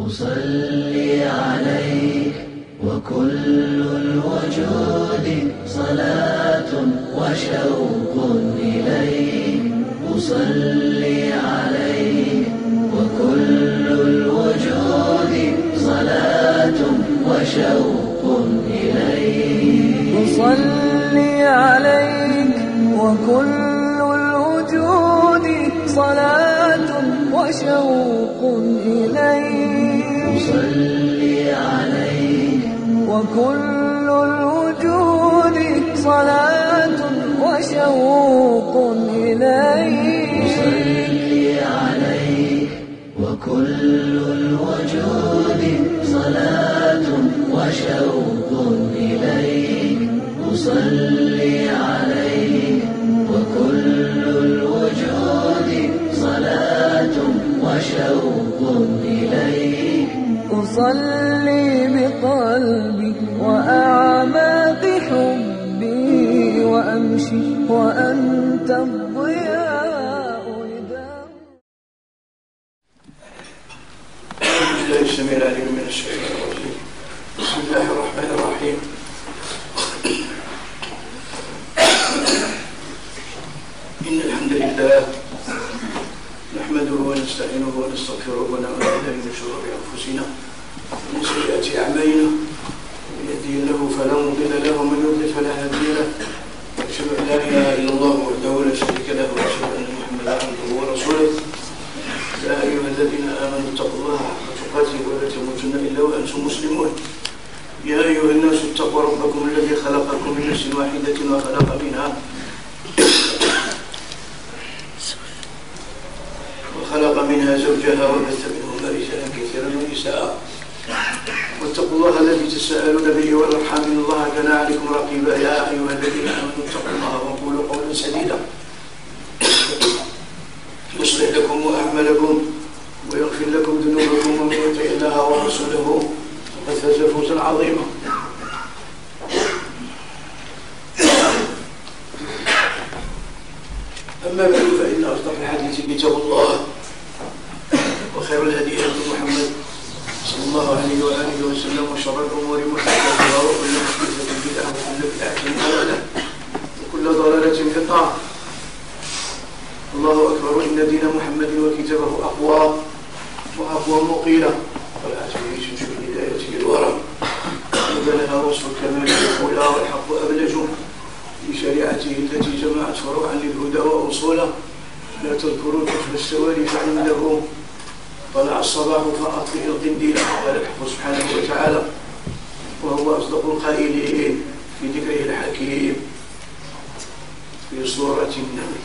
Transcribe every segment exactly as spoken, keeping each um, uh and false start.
أصلي عليك وكل الوجود صلاة وشوق إليك. أصلي عليك وكل الوجود صلاة وشوق إليك. أصلي عليك وكل الوجود صلاة وشوق إليك. أصلي عليك وكل الوجود صلاة وشوق إليك. أصلي عليك وكل الوجود صلاة وشوق إليك. أصلي عليك وكل الوجود صلاة وشوق إليك. أصلي بقلبي وأعماق حبي وأمشي وأنت الضياء لدام. بسم الله السميع العليم من الشيطان الرجيم. بسم الله الرحمن الرحيم. إن الحمد لله نحمده ونستعينه ونستغفره ونعوذ بالله من شرور أنفسنا ومن سيئات أعمالنا. من يهده الله فلا مضل له ومن يضلل فلا هادي له. أشهد أن لا إله إلا الله وحده لا شريك له وأشهد أن محمدا عبده ورسوله. يا أيها الذين آمنوا اتقوا الله حق تقاته ولا تموتن إلا وأنتم مسلمون. يا أيها الناس اتقوا ربكم الذي خلقكم من نفس واحدة وخلق منها وخلق منها زوجها وبث منهما رجالا كثيرا ونساء. واتقوا الله الذي تساءلون به والأرحام إن الله كان عليكم رقيبا. يا أيها الذين آمنوا اتقوا الله وقولوا قولا سديدا يصلح لكم أعمالكم ويغفر لكم ذنوبكم ومن يطع الله ورسوله فقد فاز فوزا عظيما. أما بعد فإن أصدق الحديث كتاب الله وخير الهدي هدي محمد صلى الله عليه وآله وسلم وشر الأمور محدثاتها وكل محدثة بدعة وكل بدعة ضلالة وكل ضلالة في النار. الله أكبر. إن دين محمد وكتابه أقوى وأقوى مقيلة ولا تعيش شو هدايته الورى وبلغ وصف الكمال الأولى والحق أبلج بشريعته التي جمعت فروعا للهدى وأصولا. لا تذكروا كتب السواري فعنده طلع الصباح فأطفئ القنديل. قال الحق سبحانه وتعالى وهو أصدق القائلين في ذكره الحكيم في سورة النمل.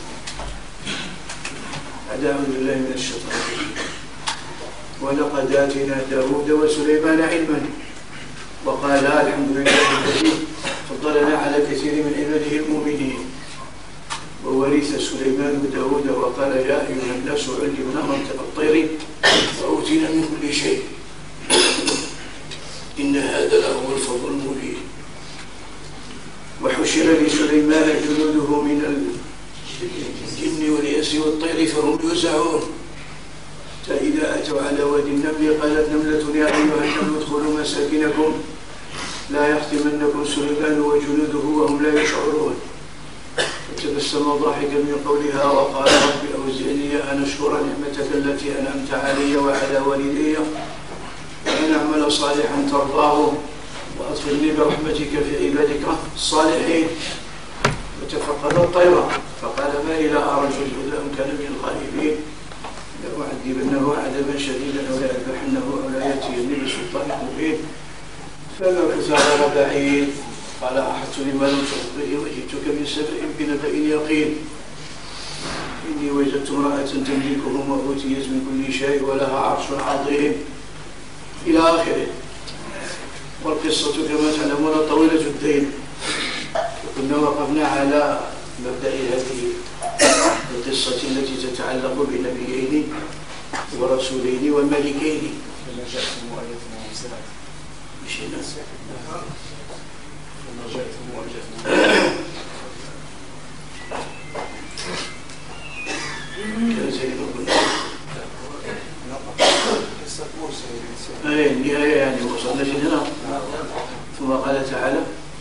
أعوذ بالله من الشيطان الرجيم. ولقد آتينا داود وسليمان علما وقال الحمد لله الذي فضلنا على كثير من عباده المؤمنين. وورث سليمان داود وقال يا أيها الناس علمنا منطق الطير وأوتينا من كل شيء إن هذا لهو الفضل المبين. وحشر لسليمان جنوده من الجن والإنس والطير فهم يوزعون. فإذا أتوا على وادي النمل قالت نملة يا أيها النمل ادخلوا مساكنكم لا يحطمنكم سليمان وجنوده وهم لا يشعرون. فتبسم ضاحكا من قولها وقال رب أوزعني أن أشكر نعمتك التي أنعمت علي وعلى والدي وأن أعمل صالحا ترضاه وأدخلني برحمتك في عبادك الصالحين. وتفقد الطير فقال ما إلى أرى الجزء أم كان من الغالبين لأعذبنه عذابا شديدا أو لأذبحنه أو لا يأتيني بسلطان مبين. فمكث غير بعيد قال أحطت لما لم تحط به وجئتك من سبأ بنبأ يقين. إني وجدت امرأة تملكهم وأوتيت من كل شيء ولها عرش عظيم إلى آخره. والقصة كما تعلمون طويلة الدين. كنا وقفنا على مبدأ هذه القصة التي تتعلق بنبيين ورسولين وملكين. مشينا كان زي ما قلنا قصة موسى النهاية يعني وصلنا هنا. ثم قال تعالى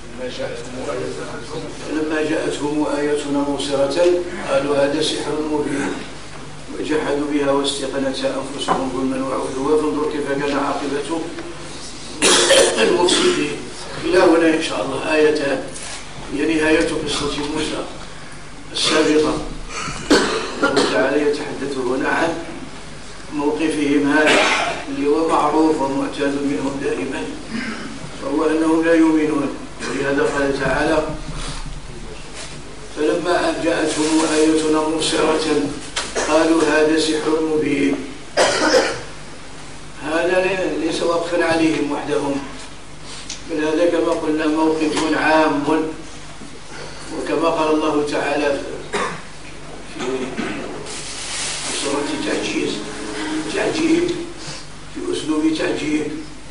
لما جاءتهم آيتنا مبصرة قالوا هذا سحر مبين وجحدوا بها واستيقنتها أنفسهم ظلما وعدوا فانظر كيف كان عاقبة المفسدين. إلى هنا إن شاء الله آيتان هي نهاية قصة موسى السابقة. الله تعالى يتحدث هنا عن موقفهم هذا اللي هو معروف ومعتاد منهم دائما، وهو أنهم لا يؤمنون. ولهذا قال تعالى فلما جاءتهم آيتنا مبصرة قالوا هذا سحر مبين. هذا ليس وقفا عليهم وحدهم، بل هذا كما قلنا موقف عام، وكما قال الله تعالى في سورة تعجيز تعجيب في أسلوب تعجيب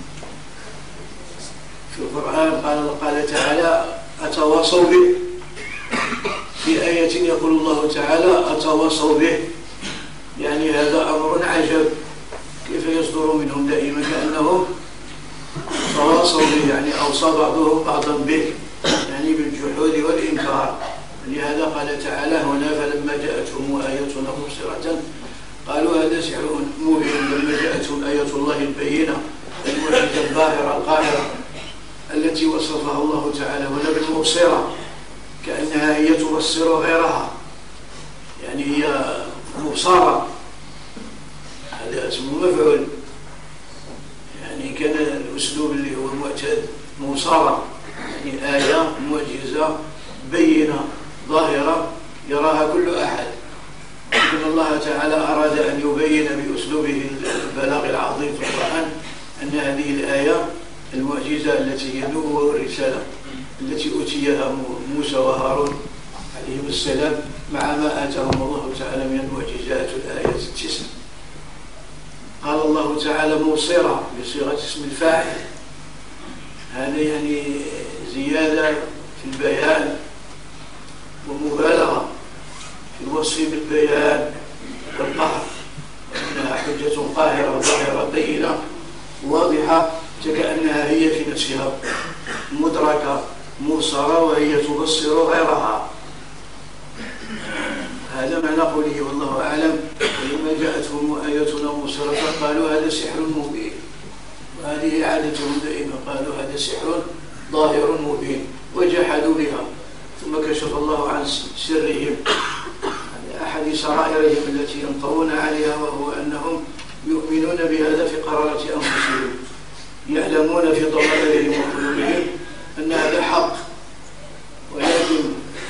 في القرآن. قال, قال تعالى أتواصوا به. في آية يقول الله تعالى أتواصوا به، يعني هذا أمر عجب كيف يصدر منهم دائما كأنهم تواصوا به، يعني أوصى بعضهم بعضا به، يعني بالجحود والإنكار. لهذا قال تعالى هنا فلما جاءتهم آيتنا مبصرة قالوا هذا سحر مبين. لما جاءتهم آية الله البينة المعجزة الظاهرة القاهرة التي وصفها الله تعالى هنا بالمبصرة كأنها هي تبصر غيرها، يعني هي مبصرة، هذا اسمه مفعول. يعني كان الأسلوب اللي هو معتاد مبصرة، يعني آية معجزة بينة ظاهرة يراها كل أحد. لكن الله تعالى أراد أن يبين بأسلوبه البلاغ العظيم في القرآن أن هذه الآية المعجزة التي هي النبوة والرسالة التي أوتيها موسى وهارون عليهم السلام مع ما آتاهم الله تعالى من المعجزات والآيات التسع. قال الله تعالى مبصرة بصيغة اسم الفاعل، هذا يعني زيادة في البيان ومبالغة في الوصف بالبيان والقهر، وأنها حجة قاهرة ظاهرة بينة واضحة كأنها هي في نفسها مدركة مبصرة وهي تبصر غيرها. هذا معنى قوله والله أعلم. ولما جاءتهم آيتنا مبصرة قالوا هذا سحر مبين، وهذه عادتهم دائما، قالوا هذا سحر ظاهر مبين وجحدوا بها. ثم كشف الله عن سرهم، عن أحد سرائرهم التي ينطون عليها، وهو أنهم يؤمنون بهذا في قرارة أنفسهم، يعلمون في ضمائرهم وقلوبهم أن هذا حق، ولكن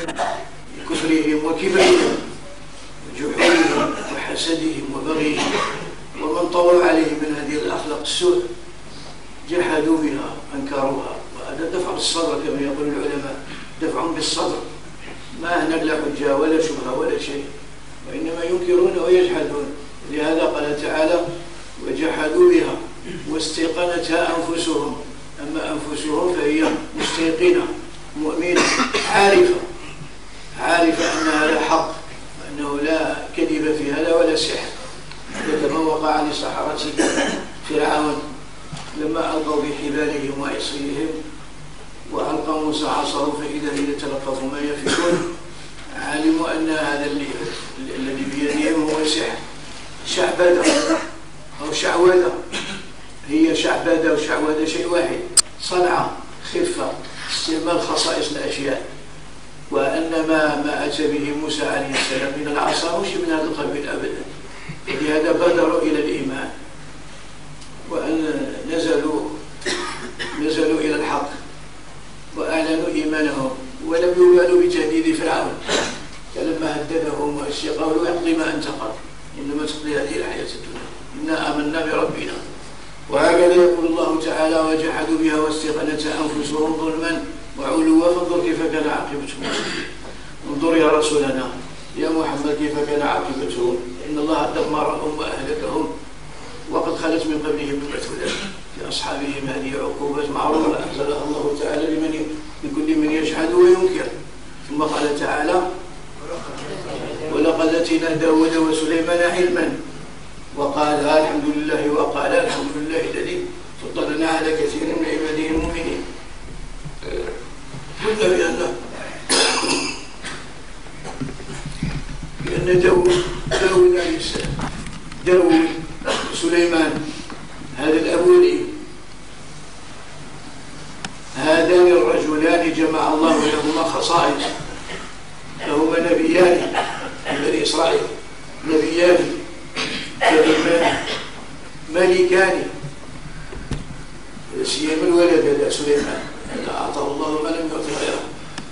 بكفرهم وكبرهم وجحودهم وحسدهم وبغيهم ومن طوى عليهم من هذه الأخلاق السوء جحدوا بها أنكروها. وهذا دفع بالصدر كما يقول العلماء، دفع بالصدر، ما هناك لا حجة ولا شبهة ولا شيء، وإنما ينكرون ويجحدون. لهذا قال تعالى وجحدوا بها واستيقنتها أنفسهم. أما أنفسهم فهي مستيقنة مؤمنة عارفة عارفة أن هذا حق، وأنه لا كذب في هذا ولا سحر، كما وقع لسحرة فرعون لما ألقوا بحبالهم وعصيهم وألقى موسى عصاه فإذا هي تلقف ما يفكون، علموا أن هذا الذي بيدهم هو سحر، شعبدة أو شعوذة. هي شعبدة وشعوذة شيء واحد، صنعة، خفة، استعمال خصائص الأشياء. وأن ما ما أتى به موسى عليه السلام من العصا مش من هذا القبيل أبدا. فلهذا بادروا إلى الإيمان، وأن نزلوا نزلوا إلى الحق وأعلنوا إيمانهم، ولم يبالوا بتهديد فرعون فلما هددهم وقالوا اقضي ما أنت قاض إنما تقضي هذه الحياة الدنيا إنا آمنا بربنا. وهكذا يقول الله تعالى وجحدوا بها واستيقنتها أنفسهم ظلما وعلوا فانظر كيف كان عاقبتهم. انظر يا رسولنا يا محمد كيف كان عاقبتهم، إن الله دمرهم وأهلكهم وقد خلت من قبلهم من مثل في أصحابهم هذه عقوبة معروفة أنزلها الله تعالى لمن لكل من يجحد وينكر. ثم قال تعالى ولقد آتينا داود وسليمان علما وقال الحمد لله وقال الحمد لله الذي فضلنا على كثير من عباده المؤمنين. قلنا بأن بأن داود داود عليه السلام داود سليمان هذا الأبوين هذان الرجلان جمع الله لهما خصائص، فهما نبيان من بني إسرائيل، نبيان كريمان ملكان، سيما الولد هذا سليمان هذا أعطاه الله ما لم يعطه غيره،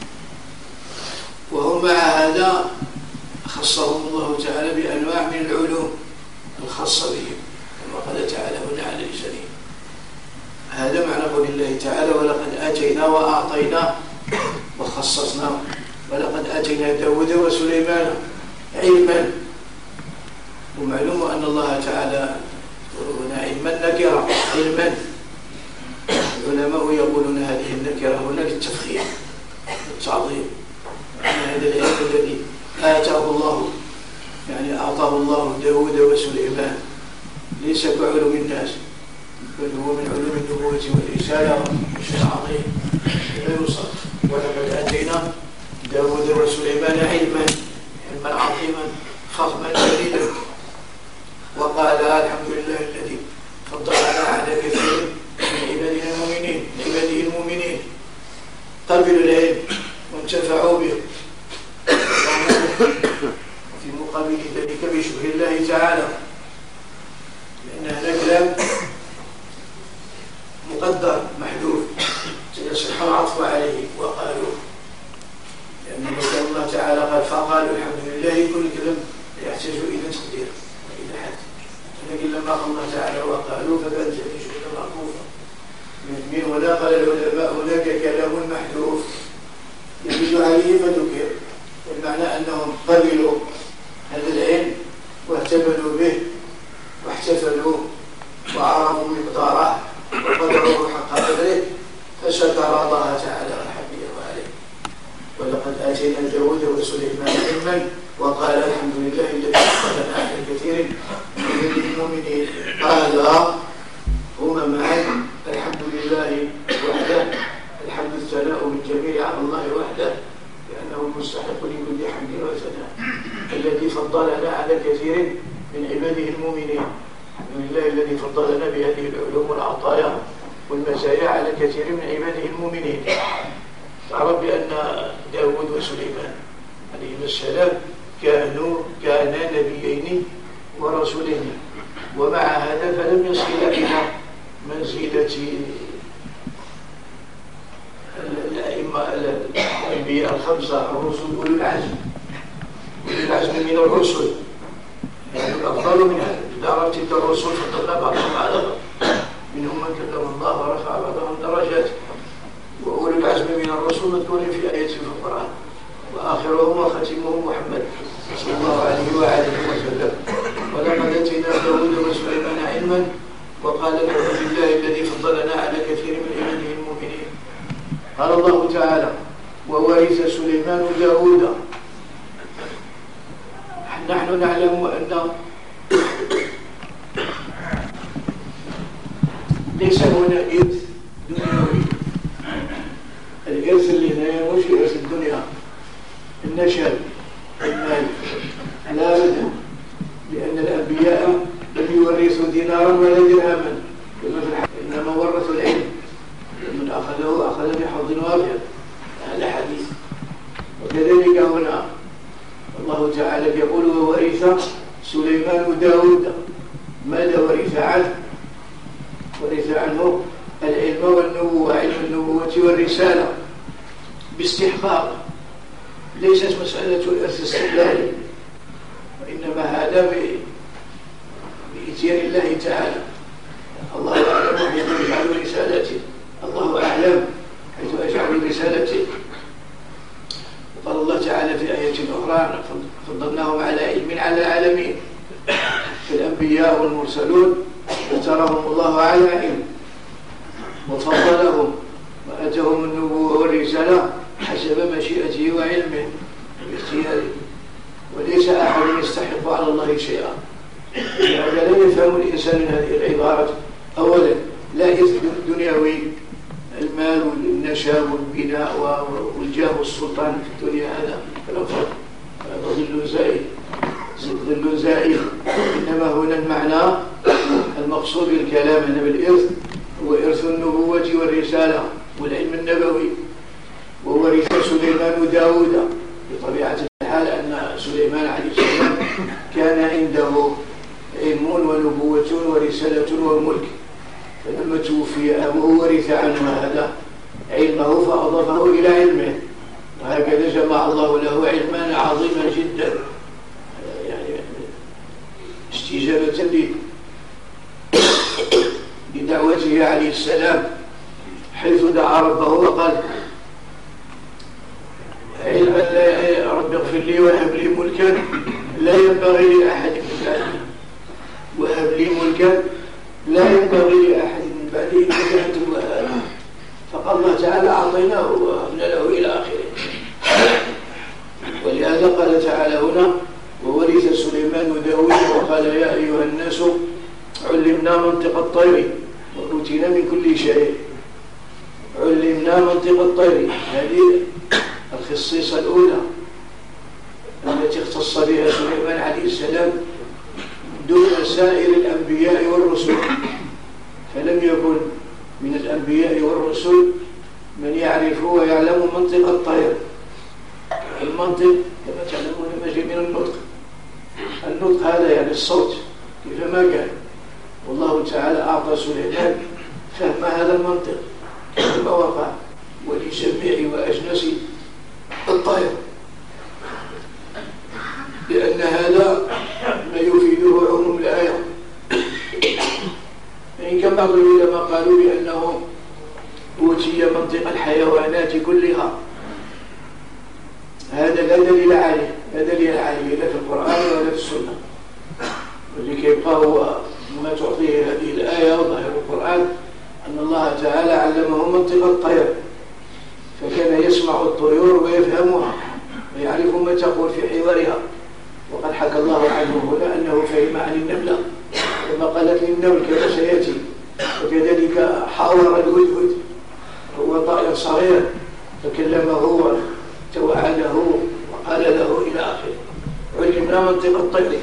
وهم مع هذا خصهم الله تعالى بأنواع من العلوم الخاصة بهم كما قال تعالى هنا على لسانهم. هذا معنى قول الله تعالى ولقد آتينا وأعطينا وخصصنا، ولقد آتينا داود وسليمان علما. ومعلوم أن الله تعالى هنا علما نكرة علما، العلماء يقولون هذه النكرة هنا للتفخيم والتعظيم، هذا العلم الذي آتاه الله يعني أعطاه الله داود وسليمان ليس كعلوم الناس، بل هو من علوم النبوة والرسالة شيء عظيم لا يوصف. ولقد آتينا داود وسليمان علما علما عظيما فخما جليلا. وقال الحمد لله الذي فضلنا على كثير من عباده المؤمنين عباده المؤمنين قبلوا العلم وانتفعوا به، في مقابل ذلك بشبه الله تعالى، لأن هذا كلام مقدر محذوف سيصح العطف عليه. وقالوا لأن الله تعالى قال فقالوا الحمد لله، كل كلام يحتاج إلى تقدير وإلى حد، لكن لما قال الله تعالى وقالوا فكانت هذه شبهة معروفة من هنا. قال العلماء هناك كلام محذوف يدل عليه فذكر، والمعنى أنهم قبلوا هذا العلم واهتملوا به واحتفلوا وعرفوا مقداره وقدروا حق قدره، فشكر الله تعالى وحمده عليه. ولقد آتينا داود وسليمان علما وقال الحمد لله الذي فضلنا على كثير من المؤمنين. قال هما معا الحمد لله وحده، الحمد الثناء بالجميع على الله وحده لأنه مستحق لكل حمد وثناء، الذي فضلنا على كثير من عباده المؤمنين. الحمد لله الذي فضلنا بهذه العلوم والعطايا والمزايا على كثير من عباده المؤمنين. تعرف بأن داود وسليمان عليهما السلام كانوا كانا نبيين ورسولين، ومع هذا فلم يصل إلى منزلة الأئمة الأنبياء الخمسة الرسل أولي العزم أولي العزم من الرسل، يعني الأفضل من درجة الرسل فضلنا بعضهم على بعض، منهم من كلم الله ورفع بعضهم درجات. وأولي العزم من الرسل مذكورين في آية في القرآن، وآخرهم وختمهم محمد صلى الله عليه وآله وسلم. ولقد آتينا داود وسليمان علما وقال الحمد لله الذي فضلنا على كثير من عباده المؤمنين. قال الله تعالى وورث سليمان داود. نحن نعلم أن ليس هنا إرث دنيوي، الإرث اللي هنا مش إرث الدنيا النشل المال، لا بد، لأن الأنبياء لم يورثوا دينارا ولا درهما كما في الحديث، إنما ورثوا العلم، من أخذه أخذ بحظ وافر، هذا حديث. وكذلك هنا الله تعالى يقول وورث سليمان داود. ماذا ورث عنه؟ ورث عنه العلم والنبوة، علم النبوة والرسالة باستحقاق، ليست مسألة الإرث استقلالي، وإنما هذا بإتيان الله تعالى. الله أعلم حيث يجعل رسالته، الله أعلم حيث يجعل رسالته. وقال الله تعالى في آية أخرى فضلناهم على علم على العالمين، الأنبياء والمرسلون اختارهم الله على علم وفضلهم وأتهم النبوة والرسالة حسب مشيئته وعلمه واختياره، وليس أحد يستحق على الله شيئا. لهذا لا يفهم الإنسان من هذه العبارة أولا لا إرث دنيوي، المال والنشاء والبناء والجاه والسلطان في الدنيا، هذا الأفضل، هذا ظل زائل ظل زائل. إنما هنا المعنى المقصود بالكلام أن بالإرث هو إرث النبوة والرسالة والعلم النبوي، وورث سليمان داود. بطبيعة الحال أن سليمان عليه السلام كان عنده علم ونبوة ورسالة وملك، فلما توفي أبوه ورث عنه هذا علمه فأضافه إلى علمه، وهكذا جمع الله له علما عظيما جدا، يعني استجابة لدعوته عليه السلام، حيث دعا ربه وقال: علما لا رب اغفر لي وهب لي ملكا لا ينبغي لأحد من بعدي، وهب لي ملكا لا ينبغي لأحد من بعدي إنك أنت الوهاب. فقال الله تعالى: أعطيناه وهبنا له إلى آخره. ولهذا قال تعالى هنا: وورث سليمان داود وقال: يا أيها الناس علمنا منطق الطير وأوتينا من كل شيء. علمنا منطق الطير، هذه الخصيصة الأولى التي اختص بها سليمان عليه السلام دون سائر الأنبياء والرسل، فلم يكن من الأنبياء والرسل من يعرف ويعلم منطق الطير. المنطق كما تعلمون مجيء من النطق، النطق هذا يعني الصوت كيفما كان، والله تعالى أعطى سليمان فهم هذا المنطق كما وقع ولجميع وأجناس الطير، لأن هذا ما يفيده عموم الآية. فإن كان بعض العلماء قالوا بأنه أوتي منطق الحيوانات كلها، هذا لا دليل عليه، لا دليل عليه لا في القرآن ولا في السنة، ولكي يبقى هو ما تعطيه هذه الآية وظاهر القرآن أن الله تعالى علمه منطق الطير، فكان يسمع الطيور ويفهمها ويعرف ما تقول في حوارها. وقد حكى الله عنه هنا أنه فهم عن النملة كما قالت للنمل كما سيأتي، وكذلك حاور الهدهد، هو طائر صغير فكلمه وتوعده وقال له إلى آخره. علمنا منطق الطير.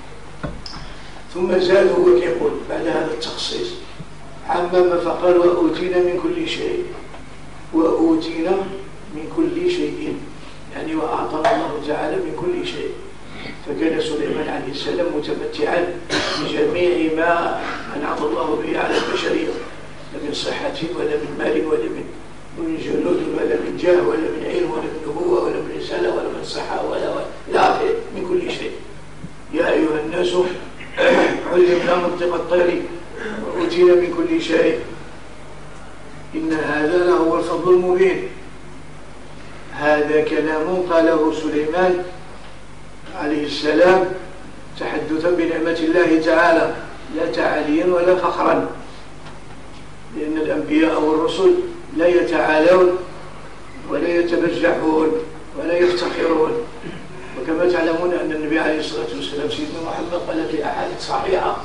ثم زاد هو يقول بعد هذا التخصيص عمم فقال: وأوتينا من كل شيء. وأوتينا من كل شيء يعني وأعطانا الله تعالى من كل شيء. فكان سليمان عليه السلام متمتعا بجميع ما أنعم الله به على البشرية، لا من صحة ولا من مال ولا من من جنود ولا من جاه ولا من علم ولا من نبوة ولا من رسالة ولا من صحة ولا إلى آخره، من كل شيء. يا أيها الناس علمنا منطق الطير وأوتينا من كل شيء إن هذا لهو الفضل المبين. هذا كلام قاله سليمان عليه السلام تحدثا بنعمة الله تعالى، لا تعاليا ولا فخرا، لأن الأنبياء والرسل لا يتعالون ولا يتبجحون ولا يفتخرون. وكما تعلمون أن النبي عليه الصلاة والسلام سيدنا محمد قال في أحاديث صحيحة: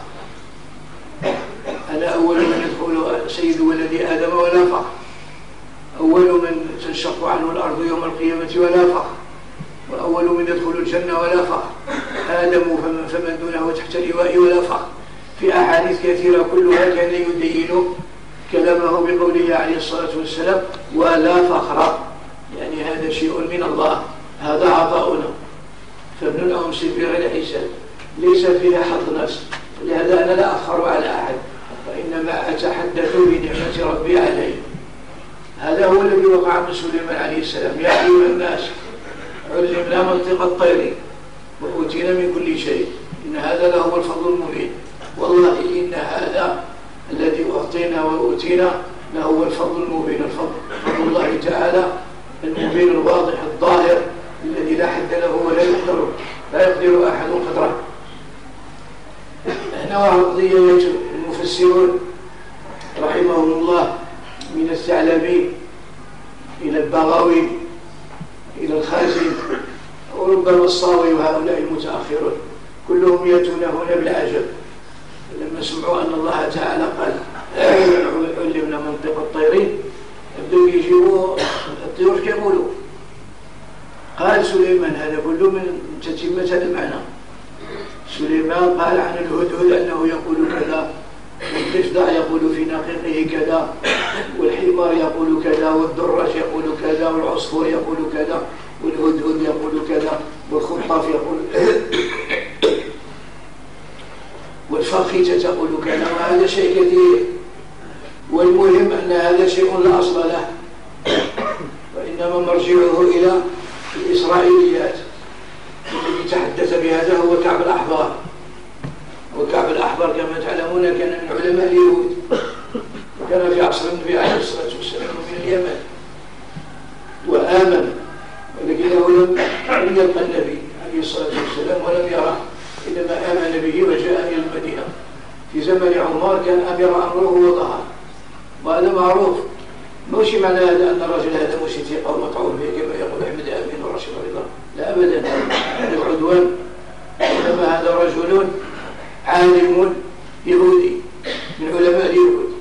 أنا أول من يدخل سيد ولد آدم ولا فخر، أول من تنشق عنه الأرض يوم القيامة ولا فخر، وأول من يدخل الجنة ولا فخر، آدم فمن, فمن دونه تحت لواء ولا فخر. في أحاديث كثيرة كلها كان يدين كلامه بقوله عليه الصلاة والسلام: ولا فخر، يعني هذا شيء من الله، هذا عطاؤنا، فابن أمس بغير حساب، ليس فيها حظ نفس. لهذا أنا لا أفخر على أحد، وإنما أتحدث بنعمة ربي علي. هذا هو الذي وقع من سليمان عليه السلام: يا أيها الناس علمنا منطق الطير وأوتينا من كل شيء إن هذا لهو الفضل المبين. والله إن هذا الذي أعطينا وأوتينا لهو الفضل المبين، الفضل فضل الله تعالى المبين الواضح الظاهر الذي لا حد له ولا يقدر لا يقدر أحد قدره. هنا قضية المفسرون رحمهم الله من الثعلبي إلى البغوي إلى الخازن وربما الصاوي وهؤلاء المتأخرون كلهم يأتون هنا بالعجب لما سمعوا أن الله تعالى قال يكلمنا منطق الطيرين يبدو يجيبوا الطيور كيقولوا. قال سليمان هذا كله من تتمة هذا المعنى. سليمان قال عن الهدهد أنه يقول كذا، والضفدع يقول في نقيقه كذا، والحمار يقول كذا، والدراج يقول كذا، والعصفور يقول كذا، والهدهد يقول كذا، والخطاف يقول والفاخته تقول كذا، وهذا شيء كثير. والمهم أن هذا شيء لا أصل له، وإنما مرجعه إلى الإسرائيليات. الذي تحدث بهذا هو كعب الأحبار، وكعب الأحبار كما تعلمون كان من علماء اليهود، وكان في عصر النبي عليه الصلاة والسلام من اليمن، وآمن، ولكنه لم يلقى النبي عليه الصلاة والسلام ولم يراه، إنما آمن به وجاء إلى المدينة. في زمن عمر كان أمر أمره وظهر، وهذا معروف. مش معنى هذا أن الرجل هذا مش ثقة ومطعون به كما يقول أحمد أمين ورشيد رضا، لا أبدا، هذا عدوان. إنما هذا رجل عالم يهودي من علماء اليهود،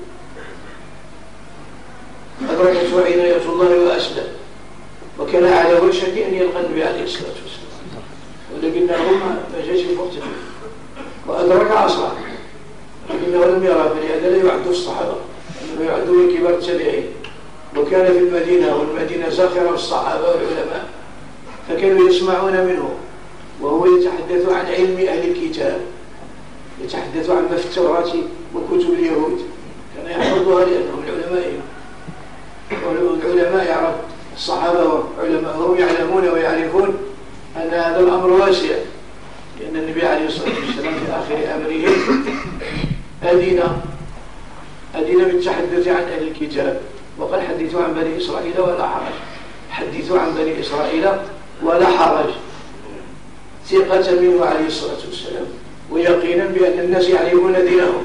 أدركته عناية الله وأسلم، وكان على وشك أن يلقى النبي عليه الصلاة والسلام، ولكنه ما جاش في وقته، وأدرك عصره، لكنه لم يرى، فلهذا لا يعد الصحابة، إنما يعد من كبار التابعين. وكان في المدينة، والمدينة زاخرة بالصحابة والعلماء، فكانوا يسمعون منه وهو يتحدث عن علم أهل الكتاب، يتحدث عن ما في التوراة وكتب اليهود، كان يحفظها لأنه من علمائهم. والعلماء يعرف الصحابة وعلمائهم يعلمون ويعرفون أن هذا الأمر واسع، لأن النبي عليه الصلاة والسلام في آخر أمره أذن أذن بالتحدث عن أهل الكتاب، وقال حدثوا عن بني إسرائيل ولا حرج، حدثوا عن بني إسرائيل ولا حرج، ثقة منه عليه الصلاة والسلام، ويقينا بأن الناس يعرفون دينهم،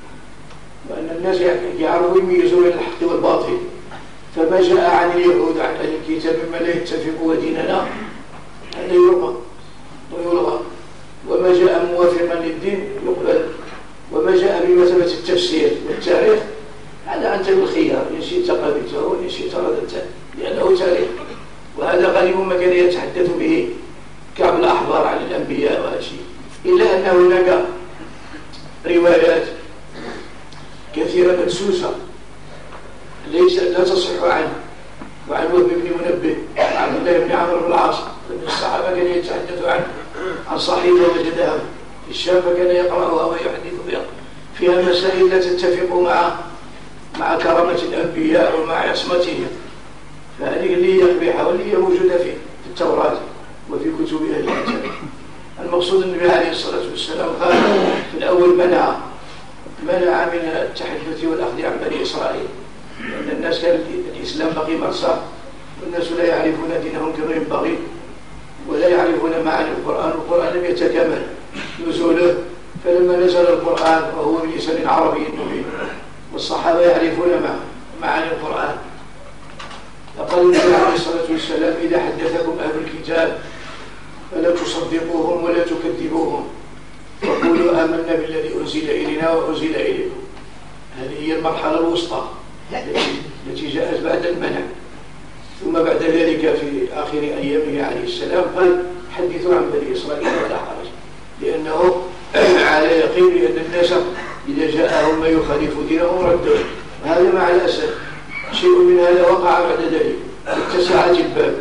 وأن الناس يعرفوا يميزون الحق والباطل. فما جاء عن اليهود عن أهل الكتاب مما لا يتفق وديننا هذا يرمى ويلغى، وما جاء موافقا للدين يقبل، وما جاء بمثابة التفسير والتاريخ هذا أنت بالخيار، إن شئت قبلته وإن شئت رددته، لأنه تاريخ. وهذا غالب ما كان يتحدث به كعب الأحبار عن الأنبياء وهذا شيء، إلا أن هناك روايات كثيرة مدسوسة ليس لا تصح عنه، وعن وهب بن منبه وعن الله بن عمرو بن العاص، فإن الصحابة كان يتحدث عنه عن صحيفة وجدها في الشام فكان يقرأها ويحدث بها، فيها مسائل لا تتفق مع مع كرامة الأنبياء ومع عصمتهم، فهذه اللي هي قبيحة واللي هي موجودة في التوراة وفي كتب أهل الكتاب. المقصود النبي عليه الصلاة والسلام قال في الأول منع منع من التحدث والأخذ عن بني إسرائيل، لأن الناس كان الإسلام بقي مرسى، والناس لا يعرفون دينهم كما ينبغي، ولا يعرفون معاني القرآن، والقرآن لم يتكامل نزوله. فلما نزل القرآن وهو بلسان عربي مبين والصحابة يعرفون معاني القرآن، فقال النبي عليه الصلاة والسلام إذا حدثكم أهل الكتاب فلا تصدقوهم ولا تكذبوهم، وقولوا آمنا بالذي أنزل إلينا وأنزل إليكم. هذه هي المرحلة الوسطى التي جاءت بعد المنع. ثم بعد ذلك في آخر أيامه عليه السلام قال حدثوا عن بني إسرائيل ولا حرج، لأنه على يقين بأن الناس إذا جاءهم ما يخالف دينهم ردوه. وهذا مع الأسف شيء من هذا وقع بعد ذلك، اتسعت الباب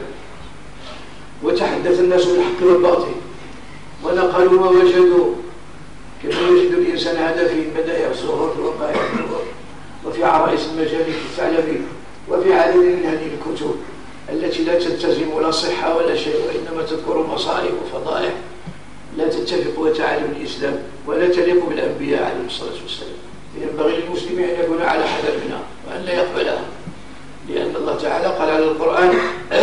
وتحدث الناس بالحق والباطل ونقلوا ما وجدوا، كما يجد الإنسان هذا في بدائع الزهور في وقائع الزهور وفي عرائس المجالس الثعلبي وفي عدد من هذه الكتب التي لا تلتزم ولا صحة ولا شيء، وإنما تذكر مصالح وفضائح لا تتفق وتعالم الإسلام ولا تليق بالأنبياء عليهم الصلاة والسلام. ينبغي للمسلم أن يكون على حذر منها وأن لا يقبلها، لأن الله تعالى قال على القرآن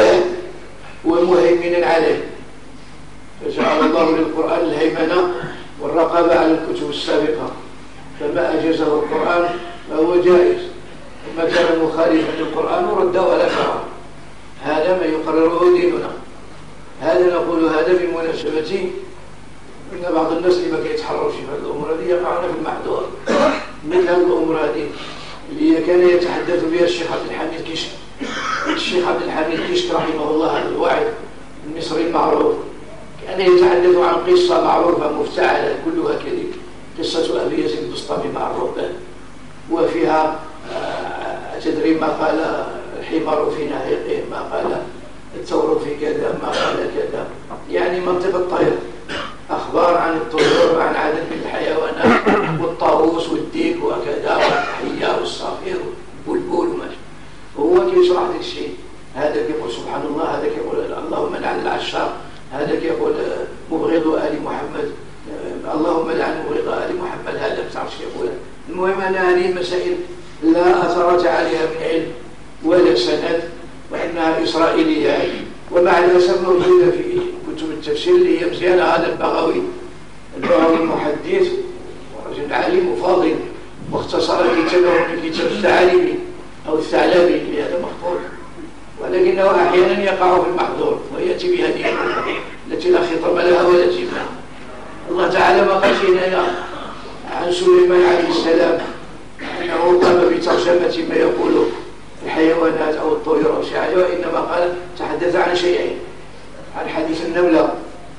ومهيمنا عليه، فجعل الله للقرآن الهيمنة والرقابة على الكتب السابقة، فما أجازه القرآن فهو جائز، وما كان مخالفا للقرآن رد ولا فرع. هذا ما يقرره ديننا. هذا نقول هذا بمناسبة إن بعض الناس اللي ما كيتحررش في هذه الأمور هذه يقعون في المحظور، من هذه الأمور هذه اللي هي كان يتحدث بها الشيخ عبد الحميد كشك. الشيخ عبد الحميد كشك رحمه الله الواعظ المصري المعروف كان يتحدث عن قصة معروفة مفتعلة كلها كذب، قصة أبي يزيد البسطامي مع الرهبان، وفيها تدري ما قال الحمار في ناهقه، ما قال الثور في كذا، ما قال كذا، يعني منطق الطير، أخبار عن الطيور وعن عدد من الحيوانات والطاووس والديك وكذا والحية والصافير والبلبول وما هو كيف يشرح ذلك الشيء. هذا يقول سبحان الله، هذا يقول اللهم لعن العشار، هذا يقول مبغض آل محمد، اللهم لعن مبغض آل محمد، هذا ما تعرفش يقولها. المهم أن هذه المسائل لا أثرت عليها من علم ولا سند، وإنها إسرائيليات، ومع الأسف موجودة في كتب التفسير اللي هي مزيانة. هذا البغوي البغوي المحدث ورجل عالم وفاضل، واختصر كتابه من كتاب الثعالبي أو الثعلبي لهذا مخطوط، ولكنه أحيانا يقع في المحظور ويأتي بهذه التي لا خطاب لها ولا جمع. الله تعالى ما قال فينا عن سليمان عليه السلام أنه قام بترجمة ما يقول الحيوانات أو الطيور أو شيء، وإنما قال تحدث عن شيئين، عن حديث النملة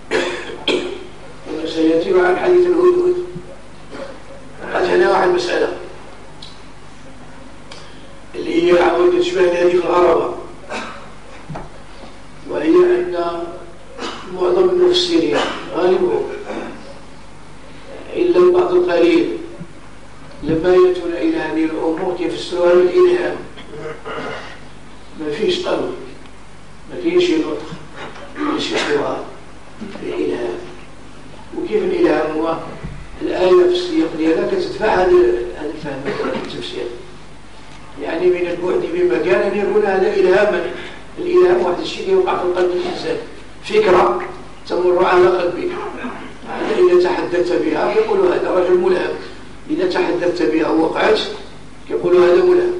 وما سيأتي، وعن حديث الهدهد. قد هنا واحد مسألة اللي هي عودة تشبه هذه الغرابة، وهي أن معظم المفسرين غالبهم إلا بعض القليل لما يأتون إلى هذه الأمور يفسروها بالإلهام. ما فيش قلب، ما فيش نطق، ما فيش حوار، الإلهام. وكيف الإلهام هو الآية في السياق ديالها كتدفع هذا الفهم التفسير، يعني من البعد بمكان أن يكون هذا إلهاما. الإلهام واحد الشيء يوقع في قلب الإنسان، فكرة تمر على قلبك، إذا تحدثت بها يقول هذا رجل ملهم، إذا تحدثت بها ووقعت يقول هذا ملهم.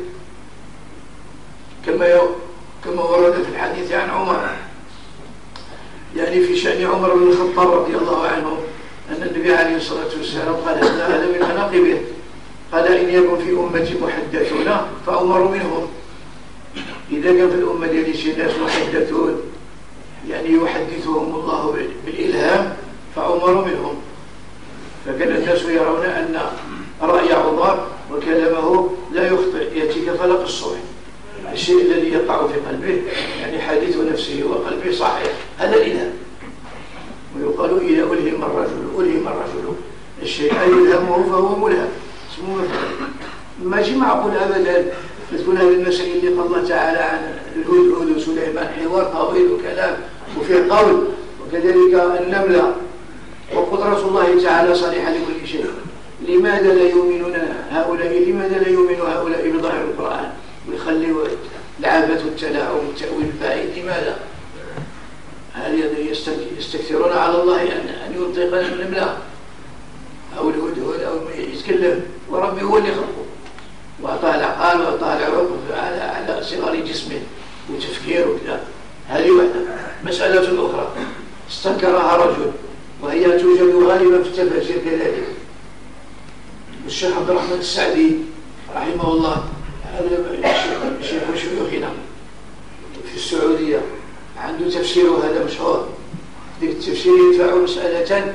كما كما ورد في الحديث عن عمر، يعني في شأن عمر بن الخطاب رضي الله عنه، أن النبي عليه الصلاة والسلام قال هذا من مناقبه، قال إن يكن في أمتي محدثون فأمر منهم. إذا كان في الأمة ديالي شي ناس محدثون يعني يحدثهم الله بالإلهام فأمر منهم. فكان الناس يرون أن رأي عمر وكلامه لا يخطئ، يأتي كفلق الصبح، الشيء الذي يقع في قلبه يعني حديث نفسه وقلبه صحيح، هذا الإلهام. ويقال إذا ألهم الرجل ألهم الرجل الشيء يلهمه فهو ملهم، اسمه مفهوم. ماشي معقول أبدا تكون هذه المسائل اللي قال الله تعالى عن الهدهد وسليمان حوار طويل وكلام وفيه قول، وكذلك النملة، وقدرة الله تعالى صالحة لكل شيء. لماذا لا يؤمنون هؤلاء؟ لماذا لا يؤمن هؤلاء بظاهر القرآن ويخلوا العبث والتلاعب والتأويل البعيد؟ لماذا؟ هل يستكثرون على الله أن ينطق النملة أو الهدهد أو يتكلم؟ وربي هو اللي خلقه وأعطاه العقل وأعطاه العقل على على صغر جسمه وتفكير وكذا. هذه واحدة. مسألة أخرى استنكرها رجل وهي توجد غالبا في التفاسير كذلك. الشيخ عبد الرحمن السعدي رحمه الله، هذا شيخ شيوخنا في السعودية، عنده تفسير هذا مشهور. ذلك التفسير يدفع مسألة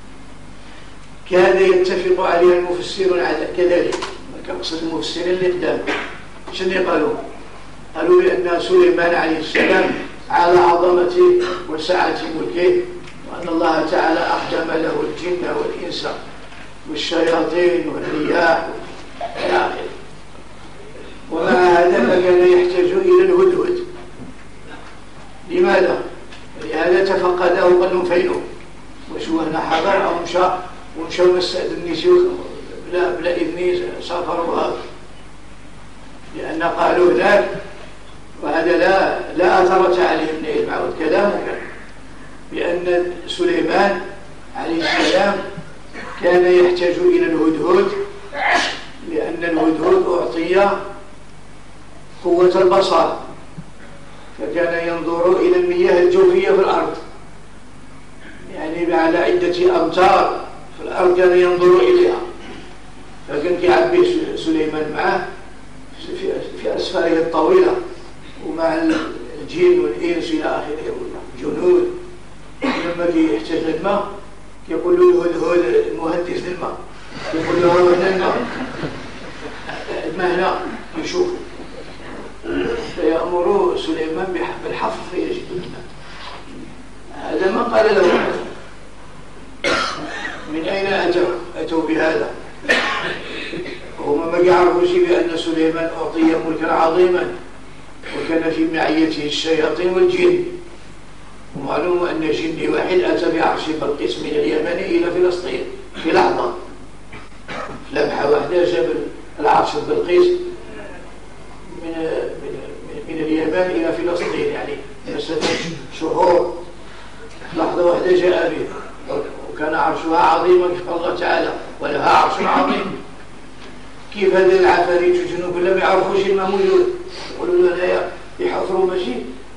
كان يتفق عليها المفسرون على كذلك، كمقصد المفسرين اللي قدام. شنو قالوا؟ قالوا بأن سليمان عليه السلام على عظمته وسعة ملكه، وأن الله تعالى أحجم له الجن والإنس والشياطين والرياح إلى آخره. ومع هذا فكان يحتاج إلى الهدهد. لماذا؟ لهذا تفقده وقال فينه وشو هنا حضر أو مشى ومشى مستأذن شيوخ بلا بلا إذن سافروا هذا، لأن قالوا ذاك وهذا لا لا أثرت عليه من علم. عود كلامه بأن سليمان عليه السلام كان يحتاج إلى الهدهد، لأن الهدهد أعطي قوة البصر، فكان ينظر إلى المياه الجوفية في الأرض، يعني على عدة أمتار في الأرض كان ينظر إليها. فكان كيعبي سليمان معه الجن والإنس إلى آخره والجنود. لما يحتاج للماء يقول له الهدهد المهندس للماء يقول له هنا الماء الماء هنا يشوف، فيأمر سليمان بالحفر فيجد الماء. هذا ما قال له أحد. من أين أتوا؟ أتوا بهذا وهم ما يعرفوا شيء بأن سليمان أعطي ملكا عظيما وكان في معيته الشياطين والجن. ومعلوم أن جني واحد أتى بعرش بلقيس من اليمن إلى فلسطين في لحظة، لمحة واحدة جاب العرش بلقيس من من اليمن إلى فلسطين، يعني مسافة شهور، لحظة واحدة جاء به. وكان عرشها عظيما كما الله تعالى ولها عرش عظيم. كيف هذه العفاريت والجنود كلهم يعرفوا شيء ما موجود؟ يقولوا لنا يحفروا ماشي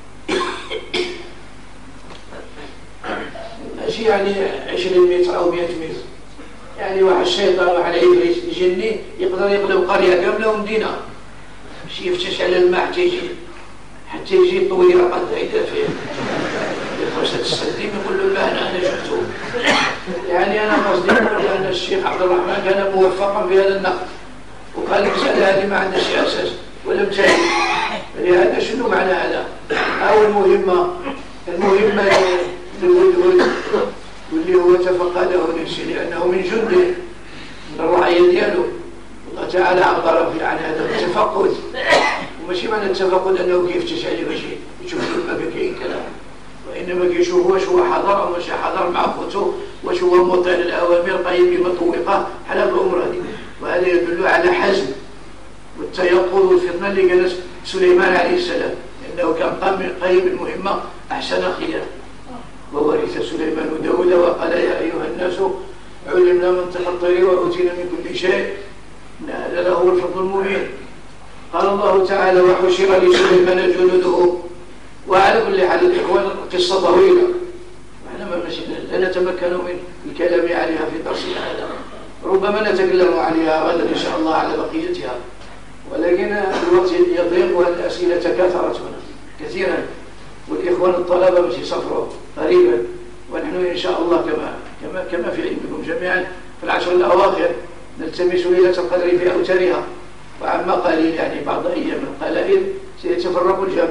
ماشي يعني عشرين متر أو مئة متر، يعني واحد الشيطان واحد العفريت الجني يقدر يقلب قرية كاملة ومدينة، ماشي يفتش على الماء حتى يجي حتى يجي الطويرة قد عيدها فيه يخرج السليم يقول له لا أنا أنا شفته. يعني أنا قصدي أقول أن الشيخ عبد الرحمن كان موفقا في هذا النقد، وقال المسألة هذه ما عندها شيء أساس ولم تجد. فلهذا شنو معنى هذا؟ أو المهمة المهمة للهدهد واللي هو تفقده نفسه لأنه من جنده من الرعية دياله. الله تعالى عبر عن هذا التفقد، وماشي معنى التفقد أنه كيف تشعل شيء يشوف ما كاين كلام، وإنما كيشوف واش هو حضر أو ماشي حضر مع خوته، واش هو مطيع للأوامر قيم بمطوقة على الأمور هذه. وهذا يدل على حزم والتيقظ والفطنة اللي كانت سليمان عليه السلام، لأنه كان قام قريب المهمة أحسن خيار. وورث سليمان داود وقال يا أيها الناس علمنا منطق الطير وأوتينا من كل شيء هذا له الفضل المبين. قال الله تعالى وحشر لسليمان جنوده. وعلى كل حال الإخوان قصة طويلة ونحن ما لا نتمكن من الكلام عليها في درسنا هذا، ربما نتكلم عليها غدا إن شاء الله على بقيتها، ولكن الوقت يضيق والأسئلة كثرت هنا كثيرا، والإخوان الطلبة مش يسافروا قريبا، ونحن إن شاء الله كما كما كما في علمكم جميعا في العشر الأواخر نلتمس ليلة القدر في أوتارها، وعما قليل يعني بعض أيام قلائل سيتفرق الجمع،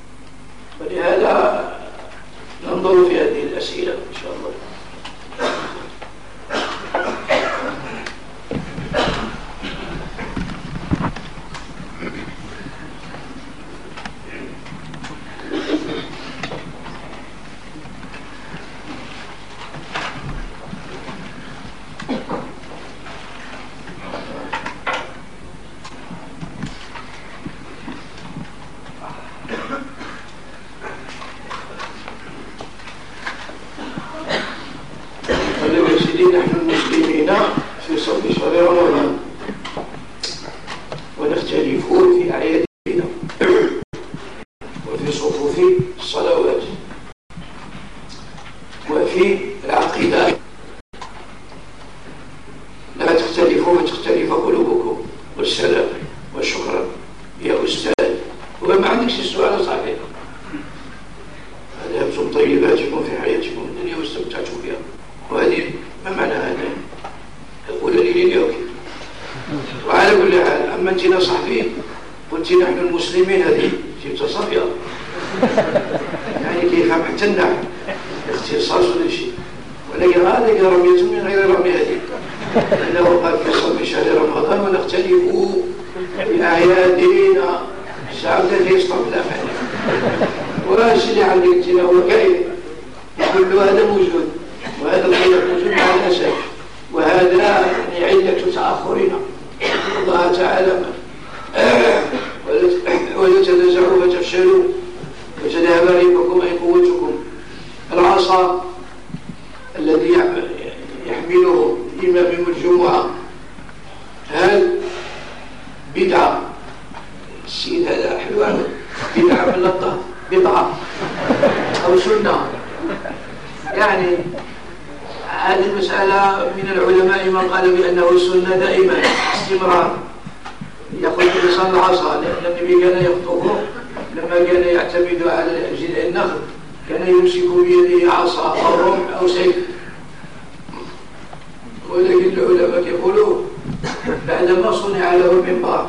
ولهذا ننظر في هذه الأسئلة إن شاء الله. لما كان يعتمد على جذع النخل كان يمسك بيده عصا أو رمح أو سيف. ولكن العلماء يقولون بعدما صنع له المنبر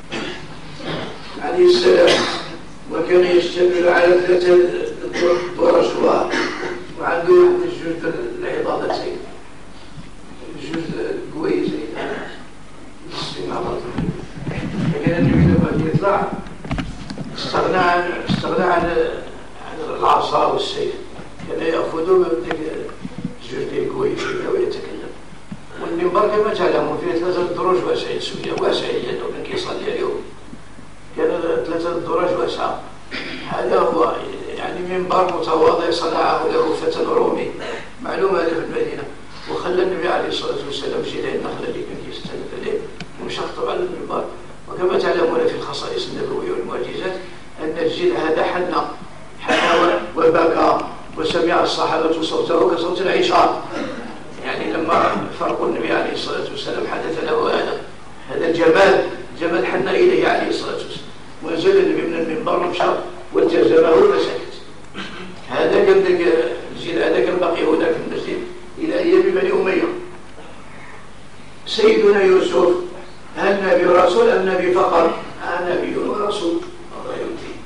عليه السلام وكان يشتمل على ثلاثة درجات وعنده واحد الجزء العضادتين الجزء كويسين الاستمارات. فكان النبي لما يطلع استغنى عن استغنى عن عن العصا والسيف، كان يأخذه بذلك الجزء الكويسين ويتكلم. والمنبر كما تعلمون فيه ثلاثة دروج واسعين سوية واسعين لأنه كان كيصلي اليوم كان ثلاثة دروج واسعة. هذا هو يعني منبر متواضع صنعه له فتى رومي معلومة هذا في المدينة، وخلى النبي عليه الصلاة والسلام جذع النخلة اللي كان يستند عليه ومشخط على المنبر. وكما تعلمون في الخصائص النبوية والمعجزات أن الجذع هذا حن حن وبكى وسمع الصحابة صوته كصوت العشار. يعني لما فرقوا النبي عليه الصلاة والسلام حدث له هذا هذا الجمال جمال حن إليه عليه الصلاة والسلام، ونزل النبي من المنبر ومشى والتزمه فسكت. هذا كان الجيل هذا كان باقي هناك في المسجد إلى أيام بني أمية. سيدنا يوسف هل نبي ورسول أم نبي فقط؟ آه نبي ورسول. الله يؤتي.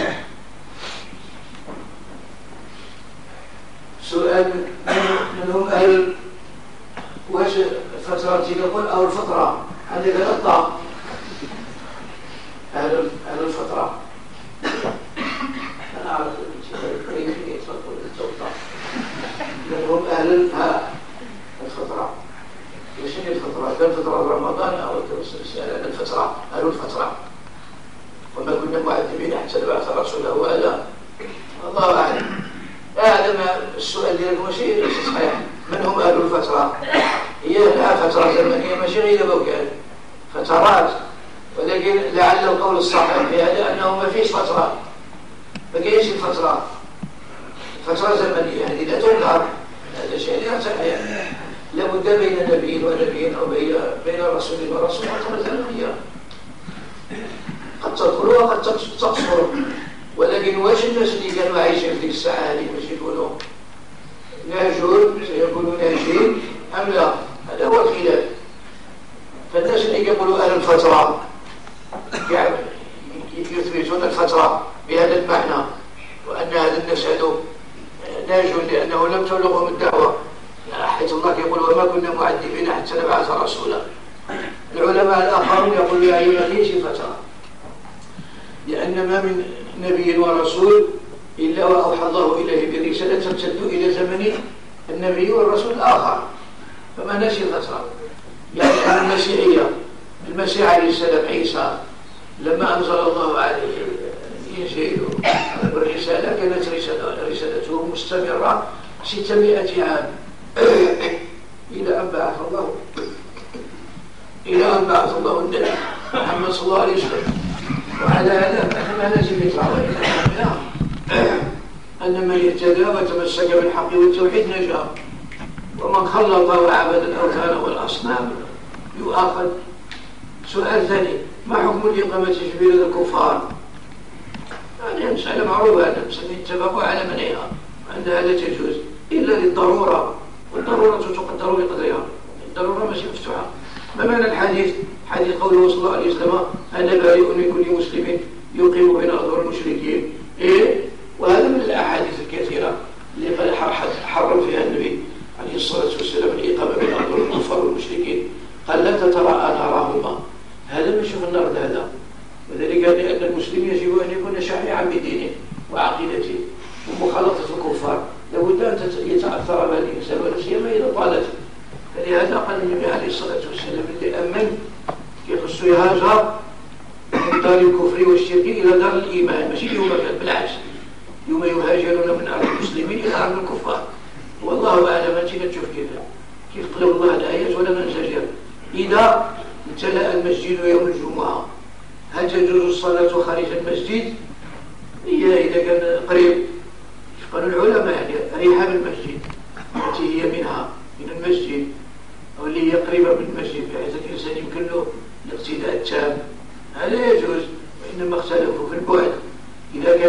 سؤال من هم أهل واش فترة تقول أو الفترة هذه غلطة أهل أهل الفترة. أنا أعرف كيف يتفضل التوقع من هم أهل الفترة. وشنو الفترة؟ كان فترة رمضان أو السنة الفترة أهل الفترة. وما كنا معذبين حتى نبعث رسوله هذا الله أعلم. هذا ما السؤال ديالكم ماشي صحيح. من هم أهل الفترة؟ هي لا فترة زمنية ماشي غير بوكال فترات، ولكن لعل القول الصحيح في هذا أنه ما فيش فترة، ما كاينش الفترة فترة زمنية هذه لا تنكر. هذا شيء لا صحيح. لابد بين نبي ونبي أو بين بين رسول ورسول فترة زمنية قد تدخل وقد تقصر. ولكن واش الناس اللي كانوا عايشين في تلك الساعة هذه واش يكونوا ناجون سيكونوا ناجين أم لا؟ هذا هو الخلاف. فالناس اللي يقولوا أهل الفترة يعني يثبتون الفترة بهذا المعنى وأن هذا الناس هذو ناجون لأنه لم تبلغهم الدعوة، حيث الله يقول وما كنا معذبين حتى نبعث رسولا. العلماء الآخرون يقولون يا أيها ليش فترة، لأن ما من نبي ورسول إلا وأوحى الله إليه برسالة تمتد إلى زمن النبي والرسول الآخر، فما نسي الفترة. يعني المسيحية المسيح عليه السلام عيسى لما أنزل الله عليه الإنجيل والرسالة كانت رسالة رسالته مستمرة ستمائة عام إلى أن بعث الله إلى أن بعث الله النبي محمد صلى الله عليه وسلم. وعلى هذا فإحنا نسي الفترة أن من اهتدى وتمسك بالحق والتوحيد نجا، ومن خلط وعبد الأوثان والأصنام يؤاخذ. سؤال ثاني، ما حكم الإقامة في بلاد الكفار؟ هذه مسألة معروفة، هذا مسألة اتفقوا على منعها أن هذا تجوز إلا للضرورة، والضرورة تقدر بقدرها، الضرورة ماشي مفتوحة. ما معنى الحديث؟ حديث قوله صلى الله عليه وسلم أنا بريء من كل مسلم يقيم بين أظهر المشركين. إيه؟ وهذا من الأحاديث الكثيرة اللي قد حرم فيها النبي عليه الصلاة والسلام الإقامة بين أظهر الكفار والمشركين. قال لا تتراءى نارهما. هذا من شوف النار هذا، وذلك لأن المسلم يجب أن يكون شائعا بدينه وعقيدته، ومخالطة الكفار لابد أن يتأثر بهذه الإنسان ولا سيما إذا طالت. فلهذا قال النبي عليه الصلاة والسلام اللي أمن يخص يهاجر من دار الكفر والشرك إلى دار الإيمان، ماشي يوم بالعكس، يوم يهاجرون من أرض المسلمين إلى أرض الكفار. والله أعلم أنت تشوف كيف كيف قال الله الآيات ولا منسجر. إذا امتلأ المسجد يوم الجمعة هل تجوز الصلاة خارج المسجد؟ هي إذا كان قريب، قالوا العلماء يعني ريحة المسجد التي هي منها من المسجد أو اللي هي قريبة من المسجد بحيث الإنسان يمكن له الاقتداء التام، هذا يجوز. وإنما اختلفوا في البعد. إذا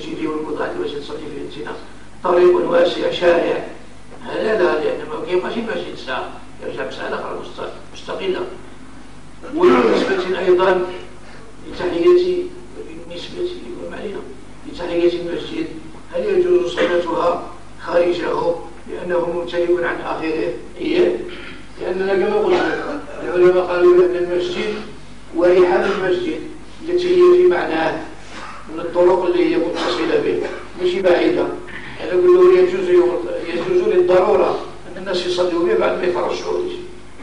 المسجد والقضاة المسجد تصلي فيه الزنا طريق واسع شائع، هذا لا، لأن ما يبقاش المسجد ساعة يرجع مسألة أخرى مستقلة. وبالنسبة أيضا لتحية بالنسبة ومعنا لتحية المسجد، هل يجوز صلاتها خارجه لأنه ممتلئ عن آخره؟ إيه، لأننا كما قلت العلماء قالوا بأن المسجد ورحاب المسجد التي هي في معناه من الطرق اللي هي متصلة به مش بعيدة، يعني يقولوا يجوز يجوز للضرورة أن الناس يصلوا به بعد ما يفرشوا وجه.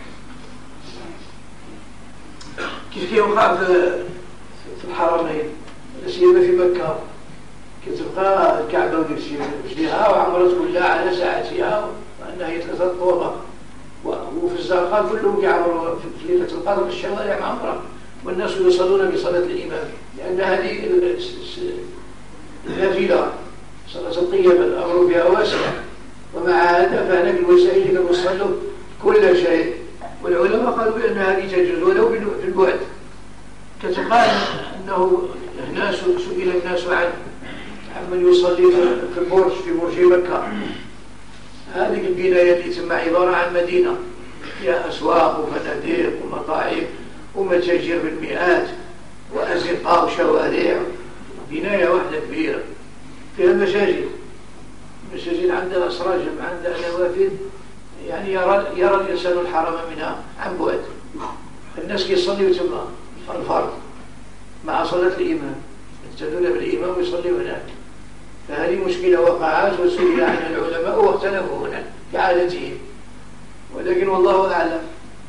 كيف كيوقع في الحرمين لا سيما في مكة، كتبقى الكعبة وجهها وعمرت كلها على ساعتها وأنها هي ثلاثة طوبة، وفي الزرقاء كلهم يعمروا في ليلة القدر الشوارع معمرة والناس يصلون بصلاة الإمام، لأن هذه النافلة صلاة القيام الأمر بها واسع، ومع هذا فهناك الوسائل كانوا يصلوا كل شيء، والعلماء قالوا بأن هذه تجوز ولو في البعد. كتقال أنه الناس سئل الناس عن من يصلي في البرج في برج مكة، هذه البناية اللي تسمى عبارة عن مدينة فيها أسواق وفنادق ومطاعم ومتاجر بالمئات وأزقة وشوارع، بناية واحدة كبيرة فيها مساجد، مساجد عندها أسراج عندها نوافذ، يعني يرى, يرى الإنسان الحرم منها عن بعد. الناس كيصلي تما الفرض مع صلاة الإمام، يقتدون بالإمام ويصلي هناك، فهذه مشكلة وقعت وسئل عنها العلماء واختلفوا هناك كعادتهم، ولكن والله أعلم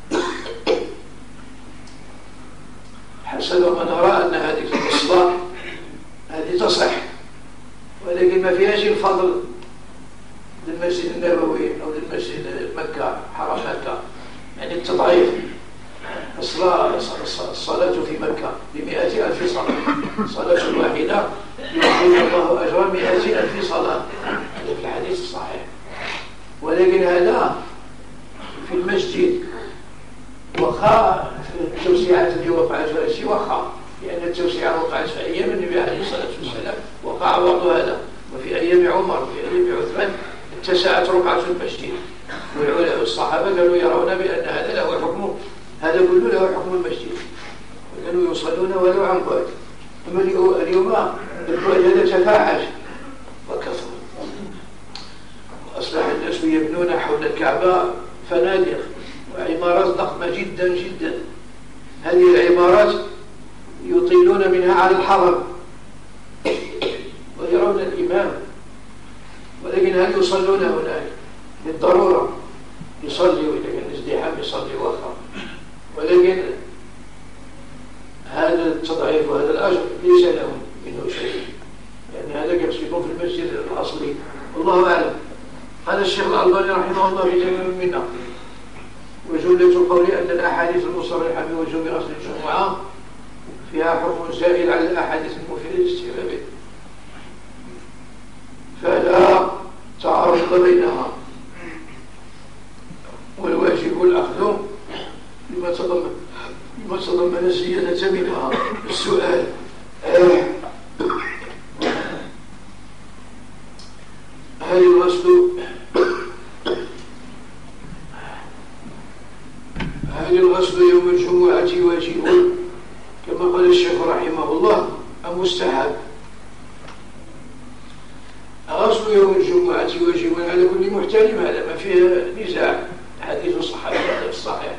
حسب ما نرى أن هذه الصلاة هذه تصح، ولكن ما فيهاش الفضل للمسجد النبوي أو للمسجد مكة حرم مكة، يعني التضعيف. الصلاة الصلاة في مكة بمئة ألف صلاة، صلاة واحدة يعطي الله أجر مئة ألف صلاة، هذا في الحديث الصحيح. ولكن هذا في المسجد وخا التوسعات اللي وقعت في هذا الشيء وخا، لأن التوسعة وقعت في أيام النبي عليه الصلاة والسلام وقع بعض هذا، وفي أيام عمر وفي أيام عثمان اتسعت رقعة المسجد، والعلماء الصحابة كانوا يرون بأن هذا له حكم، هذا كله له حكم المسجد، وكانوا يصلون ولو عن بعد. أما اليوم البعد هذا تفاعل وكثر، وأصبح الناس يبنون حول الكعبة فنادق وعمارات ضخمة جدا جدا، هذه العمارات يطيلون منها على الحرم ويرون الإمام، ولكن هل يصلون هناك؟ للضرورة يصلي، وإذا كان ازدحام يصلي وأخر، ولكن هذا التضعيف وهذا الأجر ليس لهم منه شيء، يعني هذا يقصدون في المسجد الأصلي، والله أعلم. قال الشيخ الألباني رحمه الله في تمام منا: وجملة قولي أن الأحاديث المصرحة بوجوب غسل الجمعة فيها حكم زائد على الأحاديث المفيدة لاستحبابه، فلا تعارض بينها، والواجب الأخذ لما تضمن لما تضمن الزيادة منها. السؤال: هل الغسل هل الغسل يوم الجمعة واجب كما قال الشيخ رحمه الله أم مستحب؟ غسل يوم الجمعة واجب على كل محترم، هذا ما فيه نزاع، حديث صحيح هذا الصحيح.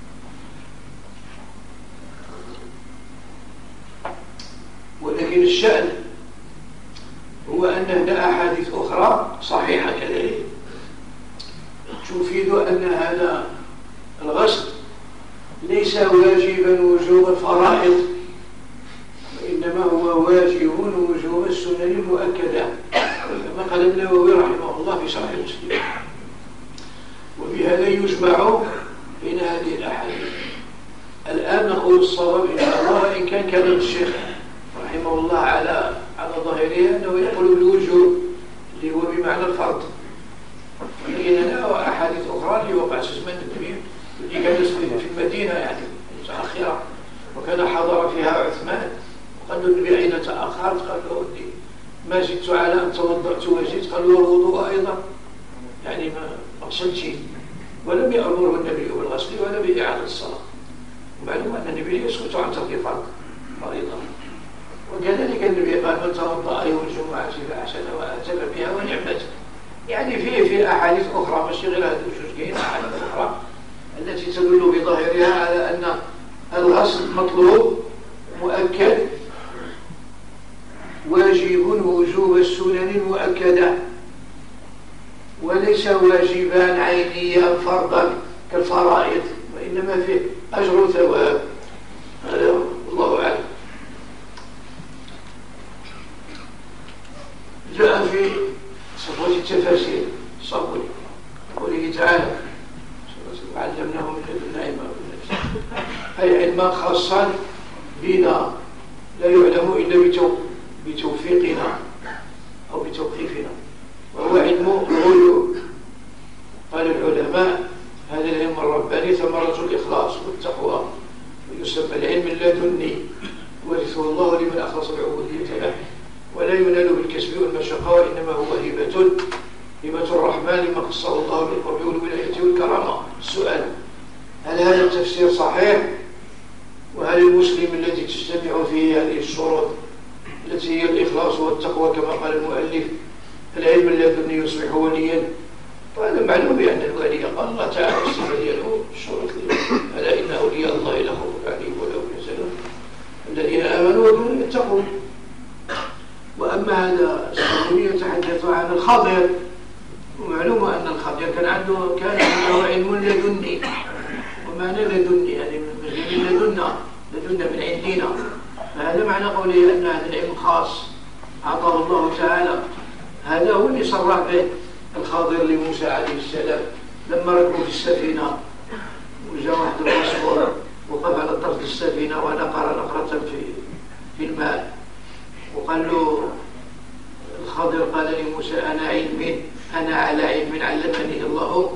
ولكن الشأن هو أن هناك أحاديث أخرى صحيحة كذلك تفيد أن هذا الغسل ليس واجبا وجوب الفرائض، وإنما هو واجب وجوب السنن المؤكدة، كما قال النووي رحمه الله في شرح مسلم. وبهذا يجمع بين هذه الأحاديث. الآن نقول الصواب إن شاء الله، وإن كان كلام الشيخ رحمه الله على على ظاهره أنه يقول بالوجوب اللي هو بمعنى الفرض، ولكن هنا أحاديث أخرى اللي وقع سزمان النبي اللي كانت في المدينة يعني متأخرة، وكان حضر فيها عثمان، وقال له النبي: أين تأخرت؟ قال له: ما زدت على أن توضأت وزدت، قالوا والوضوء أيضا، يعني ما غسلت شيء. ولم يأمره النبي بالغسل ولا بإعادة الصلاة. ومعلوم أن النبي يسكت عن ترك فرض فريضة. وكذلك النبي قال من توضأ يوم الجمعة فأحسن وأتم بها ونعمت. يعني في في أحاديث أخرى مش غير هذه الجزئين، أحاديث أخرى التي تدل بظاهرها على أن الغسل مطلوب مؤكد واجب وجوب السنن مؤكدة، وليس واجبان عينيا فرضا كالفرائض، وإنما فيه أجر وثواب. هذا الله أعلم. جاء في صفوة التفاسير صبري قوله تعالى وعلمناه من لدنا علما، أي علما خاصا بنا لا يعلم إلا بتوفيقنا أو بتوقيفنا، وهو علم الغيوب. قال العلماء هذا العلم الرباني ثمرة الإخلاص والتقوى، ويسمى العلم اللدني، ورثه الله لمن أخلص العبودية له، ولا ينال بالكسب والمشقة، وإنما هو هبة هبة الرحمن لما خصه الله بالقرب والولاية والكرامة. السؤال: هل هذا التفسير صحيح؟ وهل المسلم الذي تجتمع فيه هذه الشروط التي هي الإخلاص والتقوى كما قال المؤلف العلم اللدني يصبح وليا؟ وهذا معلوم بأن الولي قال الله تعالى الصفة دياله الشروط: ألا إن أولياء الله لا خوف عليهم ولا هم يحزنون الذين آمنوا وكانوا يتقون. وأما هذا الصحابي يتحدث عن الخضر، ومعلوم أن الخضر كان عنده كان عنده علم لدني. ومعنى لدني يعني من لدنا لدنا من عندنا، فهذا معنى قوله أن هذا العلم خاص أعطاه الله تعالى. هذا هو اللي صرح به الخضر لموسى عليه السلام لما ركبوا في السفينة، وجاء واحد الرسول وقف على طرف السفينة ونقر نقرة في في الماء، وقال له الخضر قال لموسى أنا علم أنا على علم علمني الله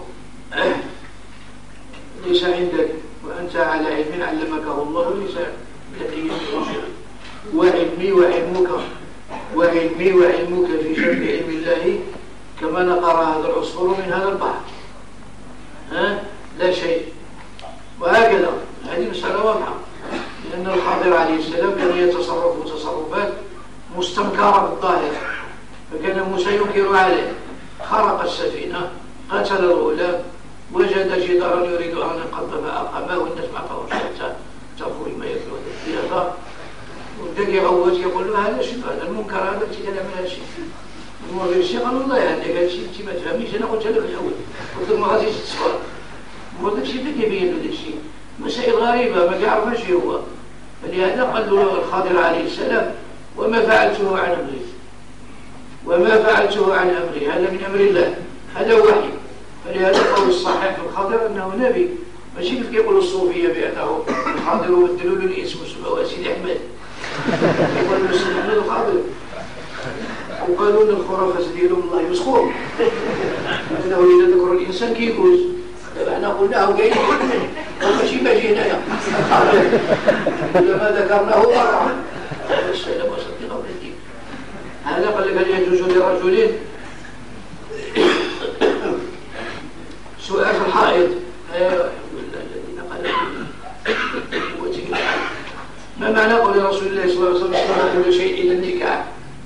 ليس عندك، وأنت على علم علمكه الله ليس لدي، وعلمي وعلمك وعلمي وعلمك في جنب علم الله كما نقر هذا العصفور من هذا البحر، ها لا شيء. وهكذا هذه مسألة واضحة، لأن الخضر عليه السلام كان يتصرف تصرفات مستنكرة بالظاهر، فكان موسى ينكر عليه. خرق السفينة، قتل الغلام، وجد جدارا يريد أن ينقض فأقامه، والناس ما عطاوش حتى تركوا ما يأكلون الثياب، وبدأ يغوت يقول له هذا شيء، هذا المنكر، هذا شيء كلام هذا شيء. هو غير شيء، قال والله يعني قال شيء أنت ما تفهميش، أنا قلت لك الأول قلت لك ما غاديش تصبر، هو ذاك الشيء بدأ يبين له ذاك الشيء مسائل غريبة ما يعرفش هو. فلهذا قال له الخضر عليه السلام وما فعلته عن أمري وما فعلته عن أمري هذا من أمر الله، هذا وحي. فلهذا قول الصحيح في الخضر أنه نبي، ماشي كيف يقول الصوفية بأنه الخضر وبدلوا له الاسم اسمه سيدي أحمد، يقولوا له سيدي أحمد الخضر، وقالوا ان الخرافات ديالهم الله يسخر انه اذا ذكر الانسان كيفوز. احنا قلناه وقايل ماشي ما جينايا ما ذكرناه وقع السلام وصدق قول الدين. هذا قال لك هل يجوز لرجلين سؤال في الحائض الذين قالوا ما معنى قول رسول الله صلى الله عليه وسلم اشترط كل شيء الى النكاح؟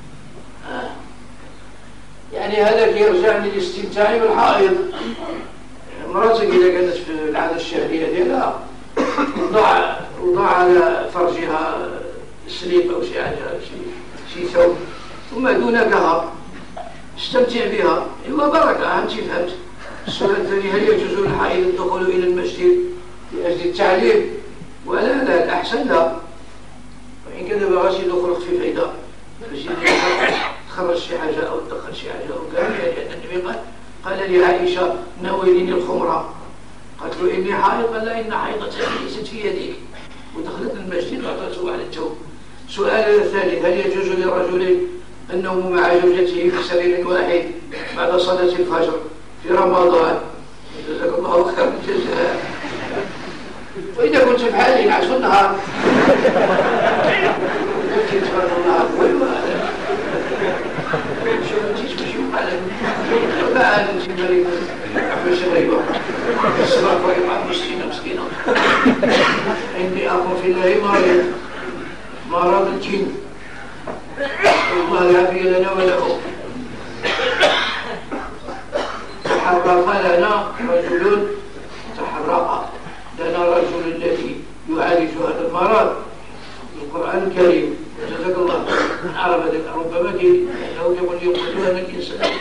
يعني هذا يرجع للاستمتاع بالحائض. مراتك إذا كانت في العادة الشهرية ديالها وضع وضع على فرجها سليب أو شيء شيء ثوب ثم دون كهر استمتع بها، هو بركة. أنت فهمت. السؤال الثاني: هل يجوز للحائض الدخول إلى المسجد لأجل التعليم؟ ولا لا، الأحسن لا، وإن كان بغاش يدخل في فايدة تخرج شي حاجة أو تدخل شي حاجة أو كان، لأن النبي قال قال لعائشة ناوليني الخمرة، قالت له إني حائض، قال لا إن حائضتك ليست في يديك، ودخلت المسجد وأعطته على التوب. سؤال الثالث: هل يجوز لرجل النوم مع زوجته في سرير واحد بعد صلاة الفجر في رمضان؟ جزاك الله خير الجزاء. وإذا كنت بحالي نعس النهار كنت تفرغ النهار شو تيجي شو على لا أنا شو مريض عفوا شريبه الصلاة طيبة مسكينة مسكينة إني أخو في الله مريض مرض الجن الله يعافي لنا وله. تحرق لنا رجل تحرق لنا رجل الذي يعالج هذا المرض القرآن الكريم جزاك الله من عرف ذلك ربما كي لو يقول يقول أن الإنسان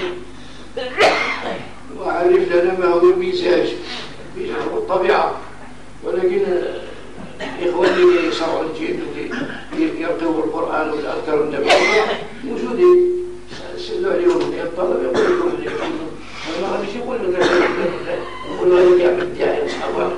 وعرف لنا ما هو المزاج الطبيعة. ولكن إخواني يصرعوا الجن يرتبوا القرآن والأذكار النبوية موجودين سألوا عليهم من الطلب يقول لكم أنا ما مش يقول لك يقول لك يعمل الداعي أصحابه.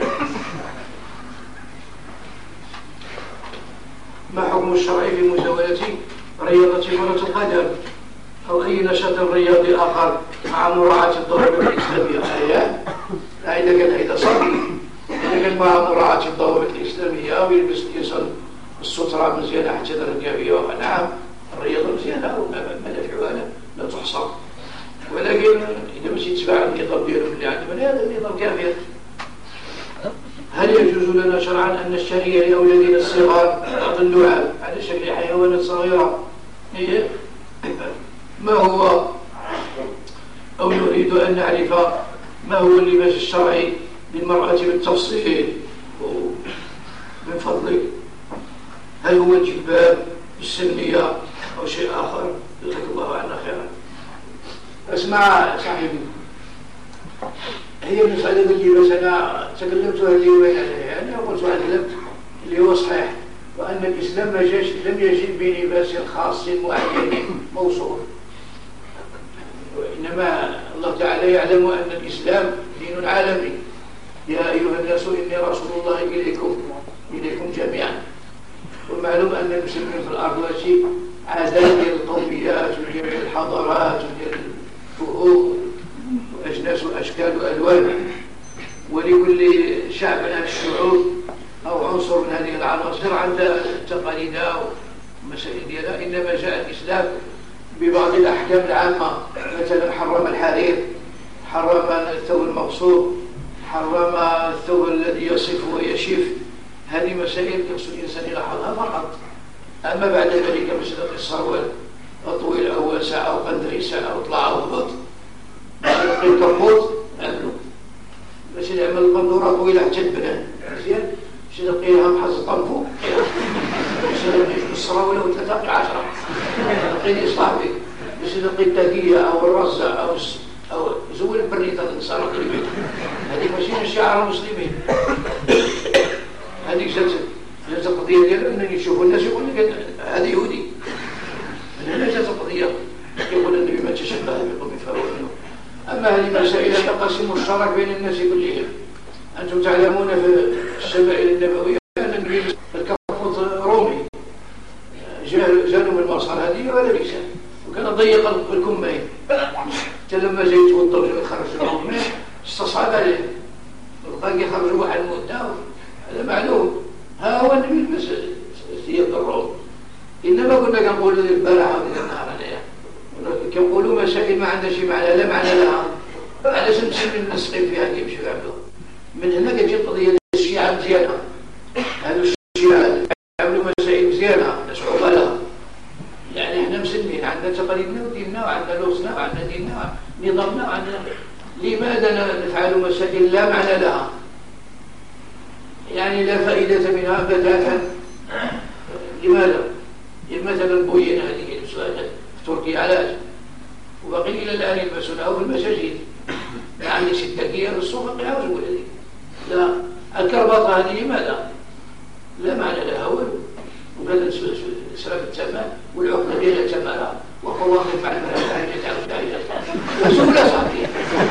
ما حكم الشرع في مزاولة رياضة كرة القدم أو أي نشاط رياضي آخر مع مراعاة الضوابط الإسلامية؟ آية لا إذا كان هيدا صحيح، إذا كان مع مراعاة الضوابط الإسلامية ويلبس الإنسان السترة مزيانة حتى الرقابية. نعم الرياضة مزيانة ومنافعها لا تحصى، ولكن إذا مشي تتبع النظام ديالهم اللي عندهم هذا النظام كافر. هل يجوز لنا شرعا أن نشتري لأولادنا الصغار بعض اللعاب على شكل حيوانات صغيرة؟ ما هو أو نريد أن نعرف ما هو اللباس الشرعي للمرأة بالتفصيل من فضلك؟ هل هو الجلباب السنية أو شيء آخر؟ جزاك الله عنا خيرا. اسمع صاحبي، هي المسألة اللي بس أنا تكلمتها اليومين عليها، أنا قلت أكلمت اللي هو صحيح، وأن الإسلام ما جاش لم يجد بلباس خاص معين موصول، وإنما الله تعالى يعلم أن الإسلام دين عالمي. يا أيها الناس إني رسول الله إليكم إليكم جميعا. ومعلوم أن المسلمين في الأرض وشي عادات ديال القوميات وديال الحضارات وديال الفهوم وأجناس وأشكال وألوان، ولكل شعب من الشعوب أو عنصر من هذه العناصر عندها تقاليدها ومسائل ديالها. إنما جاء الإسلام ببعض الأحكام العامة، مثلا حرم الحرير، حرم الثوب المغصوب، حرم الثوب الذي يصف ويشف. هذه مسائل يقصد الإنسان يلاحظها فقط. أما بعد ذلك مسألة السروال الطويل أو واسع أو قندريسة أو طلع أو هبط لقيت كربوط عملو باش يعمل القندورة طويلة حتى البنان مزيان، باش يلقيها محز طنفو باش يلقي السراولة وثلاثة عشرة لقيني صاحبي باش يلقي التاقية أو الرزة أو أو زول البريطة الإنسان القريبين. هذه ماشي من شعار المسلمين، هذه جات جات القضية ديال أنني يشوفوا الناس يقول لك هذا يهودي. من هنا جات القضية يقول النبي ما تشبه بقوم فهو منه. أما هذه مسائل تقسم الشرع بين الناس كلهم. أنتم تعلمون في الشمائل النبوية أن النبي الكفوت رومي جاءوا من مصر هذه ولا ليس، وكان ضيق الكمين حتى لما جاي يتوضا وجاي يخرج الرومي استصعب عليه وبقى يخرج واحد مدة. هذا معلوم، ها هو النبي يلبس ثياب الروم. إنما كنا كنقولوا البارحة ولا النهار عليها كنقولوا مسائل ما عندها شي معنى لا معنى لها، علاش نمشي نسقي فيها كيمشيو يعملوا. من هنا كتجي القضية الشيعة مزيانة، هذو الشيعة يعملوا مسائل مزيانة صعوبة لها. يعني احنا مسلمين عندنا تقاليدنا وديننا وعندنا لغتنا وعندنا ديننا ونظامنا وعندنا، لماذا نفعل مسائل لا معنى لها؟ يعني لا فائدة منها بتاتا. لماذا؟ مثلا بوينا هذه السؤال في تركيا علاج وباقي إلى الآن يلبسونها في المساجد. ما عندكش التكية للصوفة قياوز ولا ذي لا. الكرباطة هذه لماذا؟ لا معنى لها ولو، وكذا سلف التمام والعقدة ديالها تمارها وقواقف مع المرأة عايشة تعود عايشة سهولة صحيح.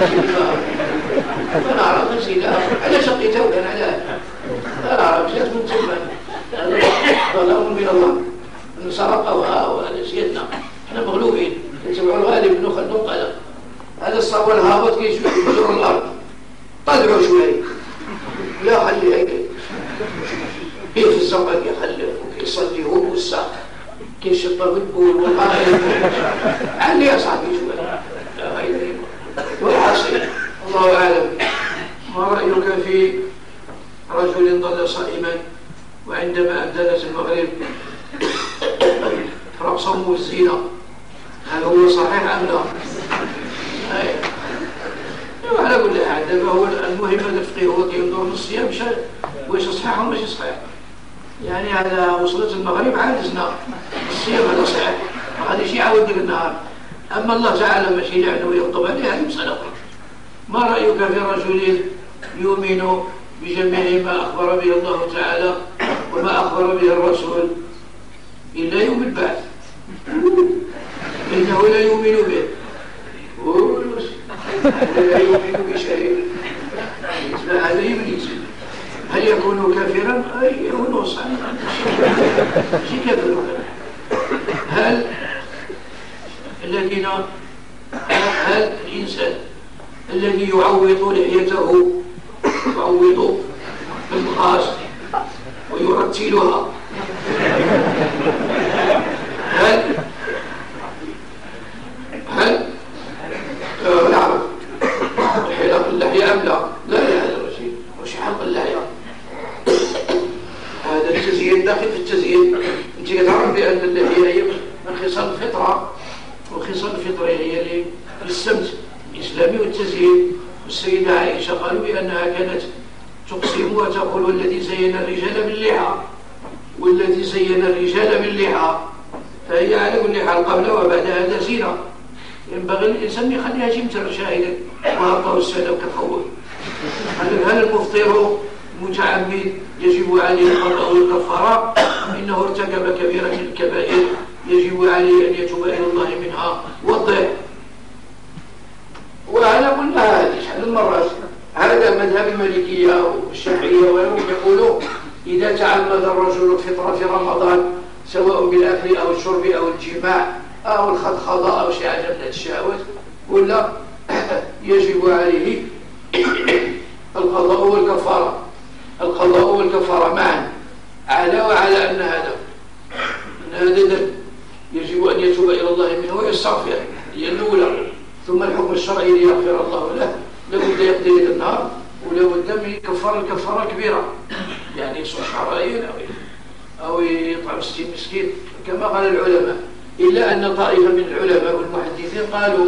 فأنا أعرف نسيلها على شقيتها وكان على لا أعرف زيت من تمام ظلام من الله أن سرقوها ونسيتنا. احنا مغلوبين نتبعوا الغالب ابن خلدون قال هذا الصبر الهابط كيجر الأرض طلعوا شوي لا خلي هيك كيف الزمن يخلف وكيصلي هو والساق كيش الطفل يقول والله علي يا صاحبي شوية لا غير والحاصل الله أعلم. ما رأيك في رجل ظل صائما وعندما أذنت المغرب رقصه الزينة، هل هو صحيح أم لا؟ على كل حال دابا هو المهم هذا الفقيه هو كينظر للصيام واش صحيح ولا ماشي صحيح. يعني على وصلت المغرب عاجزنا الصيام هذا صحيح ما غاديش يعاود ديك النهار. اما الله تعالى ماشي يلعنه ويغضب عليه هذه مسألة أخرى. ما رأيك في رجل يؤمن بجميع ما أخبر به الله تعالى وما أخبر به الرسول إلا يوم البعث إنه لا يؤمن به ولا يؤمن بشيء هذا إبليس. هل يكون كافرا؟ أي يكون صحيحا شيء كافر. هل الذين هل الإنسان الذي يعوض لحيته يعوض بالمقاس ويرتلها هل هل آه نعرف حلق اللحية أم لا؟ لا لا هذا الشيء وش حلق اللحية؟ هذا التزيين داخل في التزيين. انت تعرف بأن اللحية هي من خصال الفطرة، وخصال الفطرة هي للسمت الإسلامي والتزيين. والسيدة عائشة قالوا بأنها كانت تقسم وتقول والذي زين الرجال باللحى والذي زين الرجال باللحى. فهي على كل حال قبل وبعد هذا زينة. ينبغي الإنسان يخليها جمتر شاهدا وهبطه السادة كالخوف. هل المفطر متعمد يجب عليه القضاء والكفارة؟ إنه ارتكب كبيرة من الكبائر يجب عليه أن يتوب إلى الله منها والضيح. وعلى كل هذه شحال المرات هذا مذهب المالكية والشافعية وهم يقولوا إذا تعمد الرجل الفطر في رمضان سواء بالأكل أو الشرب أو الجماع أو الخضخضة أو شيء عجب من الشهوات ولا يجب عليه القضاء والكفارة القضاء والكفارة معا على وعلى أن هذا أن هذا يجب أن يتوب إلى الله منه ويستغفر هي الأولى. ثم الحكم الشرعي ليغفر الله له لابد يقضي إلى النهار ولابد من كفارة الكفارة الكبيرة يعني يصوم شهرين أو أو يطعم ستين مسكين كما قال العلماء. إلا أن طائفة من العلماء والمحدثين قالوا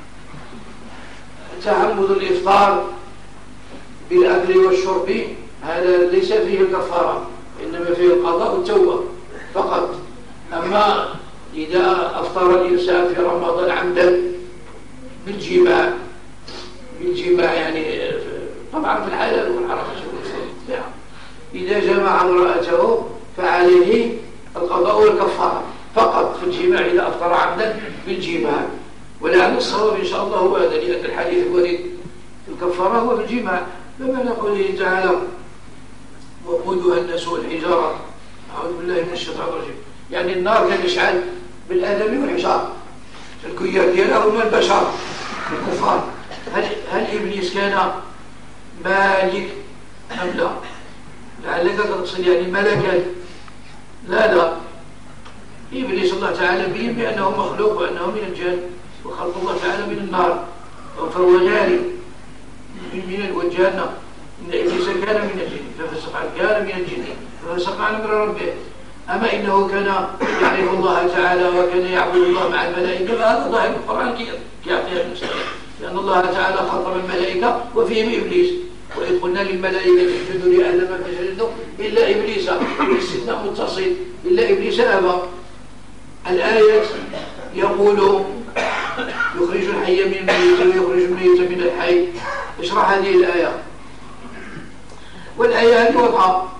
تعمد الإفطار بالأكل والشرب هذا ليس فيه الكفارة إنما فيه القضاء والتوبة فقط. أما إذا أفطر الإنسان في رمضان عمدا بالجماع بالجماع يعني طبعا في الحلال والحرام إذا جمع امرأته فعليه القضاء والكفارة فقط في الجماع إذا أفطر عمدا بالجماع. ولعل الصواب إن شاء الله هو هذا لأن الحديث الوريد الكفارة هو في الجماع. لما نقول تعالى وقودها الناس والحجارة أعوذ بالله من الشيطان الرجيم يعني النار كان يشعل بالآدم والحجار الكيار ديالها هم البشر الكفار. هل, هل إبليس كان مالك أم لا؟ لعلك تقصد يعني ملكا؟ لا لا إبليس الله تعالى بين بأنه مخلوق وأنه من الجن وخلق الله تعالى من النار فهو جاري من الجنة إن إبليس كان من الجن ففسق عن كان من الجن ففسق عن أمر ربه. أما إنه كان يعرف الله تعالى وكان يعبد الله مع الملائكة فهذا ظاهر القرآن كيعطيها المسألة لأن الله تعالى خاطب الملائكة وفيهم إبليس وإذ قلنا للملائكة اسجدوا لآدم فسجدوا إلا إبليس الاستثناء متصل إلا إبليس أبى. الآية يقول يخرج الحي من الميت ويخرج الميت من الحي. اشرح هذه الآية. والآية هذه واضحة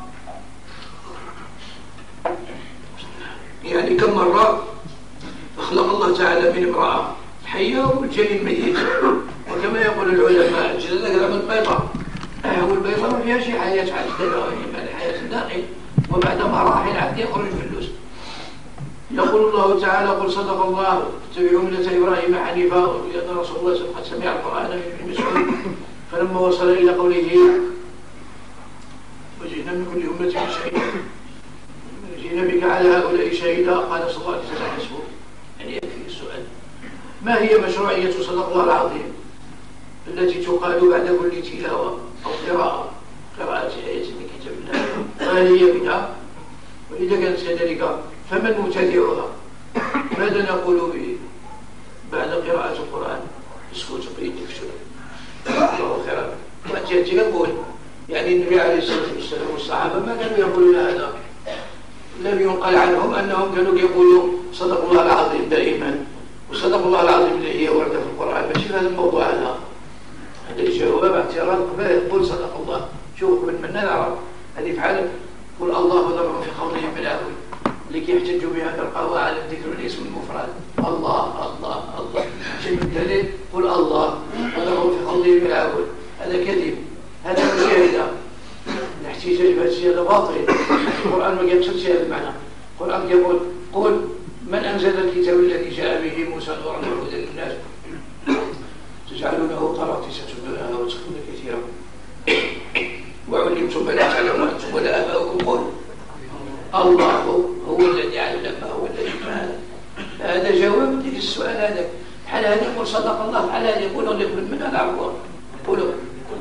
يعني كم مرة خلق الله تعالى من امرأة حية والجنين ميت وكما يقول العلماء الجنين من البيضة والبيضة ما فيها شيء حياة عاد حياة الداخل وبعد مراحل عاد يخرج فلوس. يقول الله تعالى قل صدق الله اتبعوا ملة إبراهيم حنيفا لأن رسول الله صلى الله عليه وسلم سمع القرآن من ابن مسعود فلما وصل إلى قوله وجئنا من كل أمة بشهيد إن بك على هؤلاء شهيدا قال صلى الله عليه وسلم حسبه. يعني يكفي السؤال: ما هي مشروعية صدق الله العظيم التي تقال بعد كل تلاوة أو قراءة قراءة آية من كتاب الله؟ فهل هي بدعة؟ وإذا كانت كذلك فمن مبتدعها؟ ماذا نقول به بعد قراءة القرآن؟ اسكت بيدك شوي الله خيرا. وأنت تقول يعني النبي عليه الصلاة والسلام والصحابة ما كانوا يقولون هذا. لم ينقل عنهم أنهم كانوا يقولوا صدق الله العظيم دائما، وصدق الله العظيم اللي هي وردة في القرآن ماشي في هذا الموضوع. هذا هذا جواب اعتراض قبل قل صدق الله. شوف من من نعرف هذه فعلا قل الله ضرب في قولهم بالعدل لكي يحتجوا بها القواعد على الذكر والاسم المفرد. الله الله الله شيء الدليل قل الله وضرب في قولهم بالعدل. هذا كذب، هذا مشاهدة. الاحتجاج بهذا الشيء هذا باطل. القرآن ما يقصدش هذا المعنى. القرآن يقول قل من أنزل الكتاب الذي جاء به موسى نورا وهدى للناس تجعلونه قراطيس تبدونها وتخفون كثيرا وعلمتم ما لا تعلمون أنتم ولا آباؤكم. قل الله هو الذي علم هو الذي فعل. هذا جواب لك السؤال هذا. حال هذا يقول صدق الله، حال هذا يقول من هذا عفوا قولوا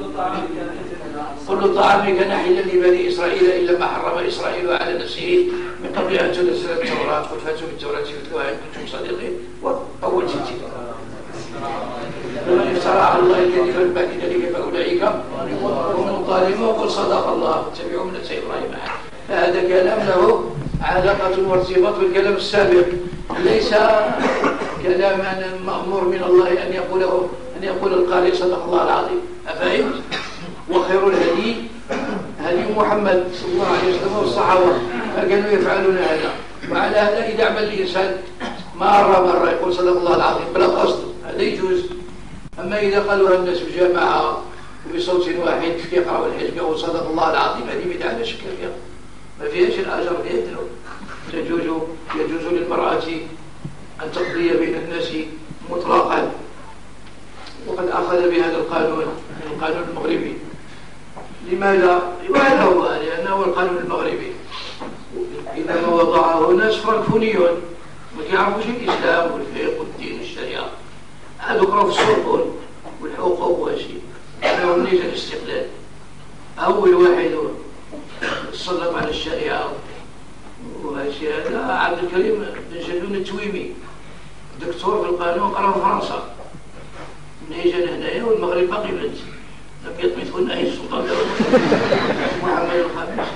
كل طعام كان حلا لبني إسرائيل إلا ما حرم إسرائيل على نفسه من قبل أن تنزل التوراة قل فاتوا بالتوراة فاتلوها إن كنتم صادقين. وأول ستين ومن افترى على الله الكذب من بعد ذلك فأولئك هم الظالمون. قل صدق الله اتبعوا ملة إبراهيم. فهذا كلام له علاقة وارتباط بالكلام السابق، ليس كلاما مأمور من الله أن يقوله أن يقول القارئ صدق الله العظيم. أفهمت؟ وخير الهدي هدي محمد صلى الله عليه وسلم والصحابة فكانوا يفعلون هذا. وعلى هذا إذا عمل الإنسان مرة مرة يقول صدق الله العظيم بلا قصد هذا يجوز. أما إذا قالوها الناس بجماعة وبصوت واحد في يقرأ الحزب يقول صدق الله العظيم هذه بدعة لا شك فيها، ما فيهاش الأجر بيدلو. تجوز يجوز للمرأة أن تقضي بين الناس مطلقا، وقد أخذ بهذا القانون القانون المغربي. لماذا؟ وهذا هو لأنه هو القانون المغربي. إنما وضعه ناس فرنكفونيون ما يعرفوش الإسلام والفقه والدين والشريعة. هذا يقرأوا في السلطون والحقوق وشيء. أنه نيجا الاستقلال أول واحد تسلط على الشريعة وهالشيء هذا عبد الكريم بن جلون التويمي دكتور في القانون قرأ في فرنسا. نيجا هنايا والمغرب باقي بلد لم يطمثه النهي السلطان محمد الخامس.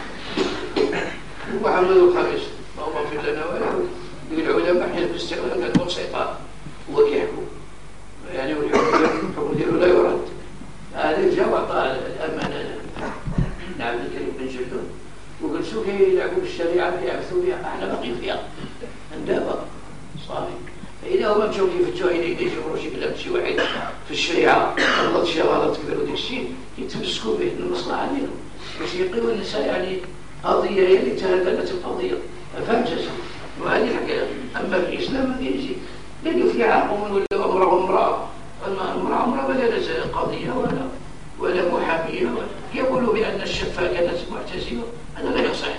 محمد الخامس اللهم اغفر لنا وله. العلماء حين في الاستقلال كانوا سيطان هو كيحكم يعني والحكم ديالو لا يرد. هذا جا وعطى الأمانة لعبد الكريم بن جلون وقال شو كيلعبوا بالشريعة كيعبثوا بها احنا باقيين فيها ندابة صافي. فإذا هما مشاو كيفتشوا عيني يجيبوا شي كلام شي واحد في الشريعة غلط شي غلط كبيروا داك الشيء يتمسكوا به المصلحة ديالهم باش يقيوا النساء يعني قضية هي اللي تهدلت القضية. فهمت شي؟ وهذه الحكاية. أما في الإسلام ما يجي لا يفيعهم ولا أمره امرأة امرأة امرأة ولا قضية ولا ولا محامية ولا يقولوا بأن الشفاء كانت معتزلة. هذا لا يصح.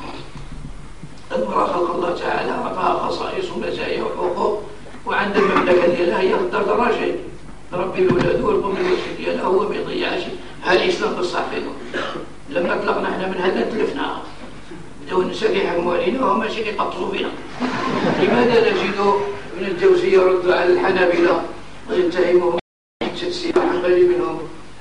المرأة خلق الله تعالى أعطاها خصائص ومزايا وحقوق وعند المملكة ديالها هي الدار دراجين ربي الولاد والقوم الوجه ديالها هو ما يضيعش. هذا الإسلام بصح فيه. لما طلقنا احنا من هذا تلفنا بداو النساء كيحكموا علينا وهم ماشي كيقطزوا فينا. لماذا نجد ابن الجوزي يرد على الحنابلة ويتهمهم تجسيم حنبلي منهم؟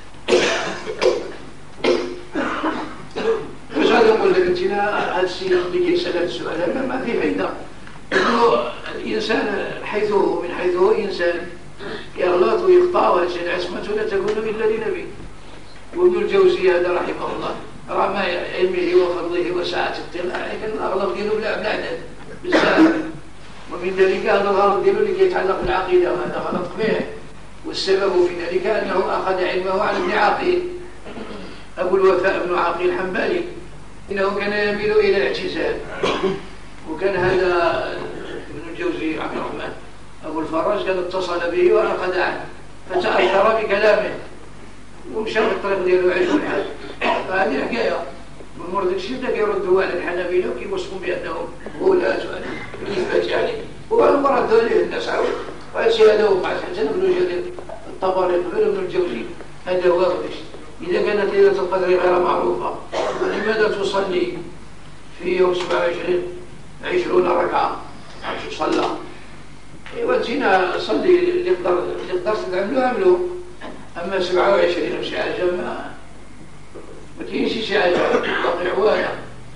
مش هذا يقول لك انت هذا الشيء اللي كيسال هذا السؤال هذا ما فيه فايده. الانسان حيث هو من حيث هو انسان يغلط ويخطا وهذه العصمه لا تكون الا لنبي. وابن الجوزي هذا رحمه الله رغم علمه وفضله وسعه اطلاعه كان الاغلب ديالو بلا عدد بزاف. ومن ذلك هذا الغلط ديالو اللي كيتعلق بالعقيده وهذا غلط قبيح. والسبب في ذلك انه اخذ علمه عن ابن عقيل ابو الوفاء بن عقيل الحنبلي. انه كان يميل الى الاعتزال. وكان هذا ابن الجوزي عبد الرحمن ابو الفراج كان اتصل به واخذ عنه فتاثر بكلامه ومشى في الطريق ديالو عيش الحال. فهذه الحكايه. من مرض الشدة كيردوا على الحنابلة وكيوصفوا بأنهم غلاة وإثبات يعني، وقالوا ردوا عليه الناس عاود وهذا الشيء هذا هو مع الحسن بن جرير الطبري قبل ابن الجوزي هذا هو غيش. إذا كانت ليلة القدر غير معروفة لماذا تصلي في يوم سبعة وعشرين عشرون ركعة عشان تصلى؟ ايوا تجينا صلي اللي يقدر اللي يقدر تعملو عملو، اما سبعة وعشرين شي حاجه ما ما كاينش شي حاجه باقي عوانه.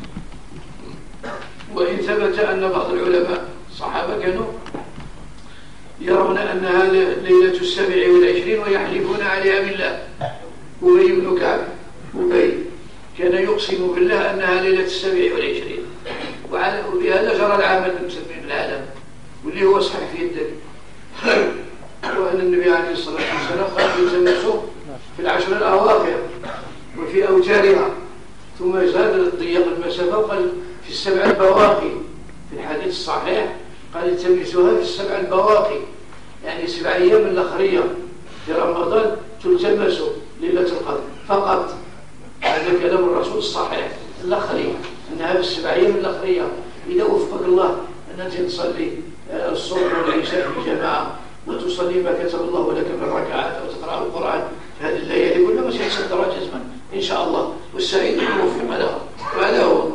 وان ثبت ان بعض العلماء الصحابه كانوا يرون انها ليله السابع والعشرين ويحلفون عليها بالله. أبي بن كعب أبي كان يقسم بالله انها ليله السابع والعشرين، وبهذا جرى العمل المسلمين في العالم واللي هو صحيح في الدليل. وأن النبي عليه الصلاة والسلام قال يتمسوا في العشر الأواخر وفي أوتارها، ثم زاد ضيق المسافة وقال في السبع البواقي. في الحديث الصحيح قال التمسوها في السبع البواقي، يعني سبع أيام الأخرية في رمضان تلتمسوا ليلة القدر فقط. هذا كلام الرسول الصحيح الأخرية، أنها في السبع أيام الأخرية. إذا وفقك الله أن تصلي الصبح والعشاء في جماعة وتصلي ما كتب الله لك من ركعات أو تقرأ القرآن في هذه الليالي كلها مش يتصدر جزما إن شاء الله، والسعيد الموفق له. وهذا هو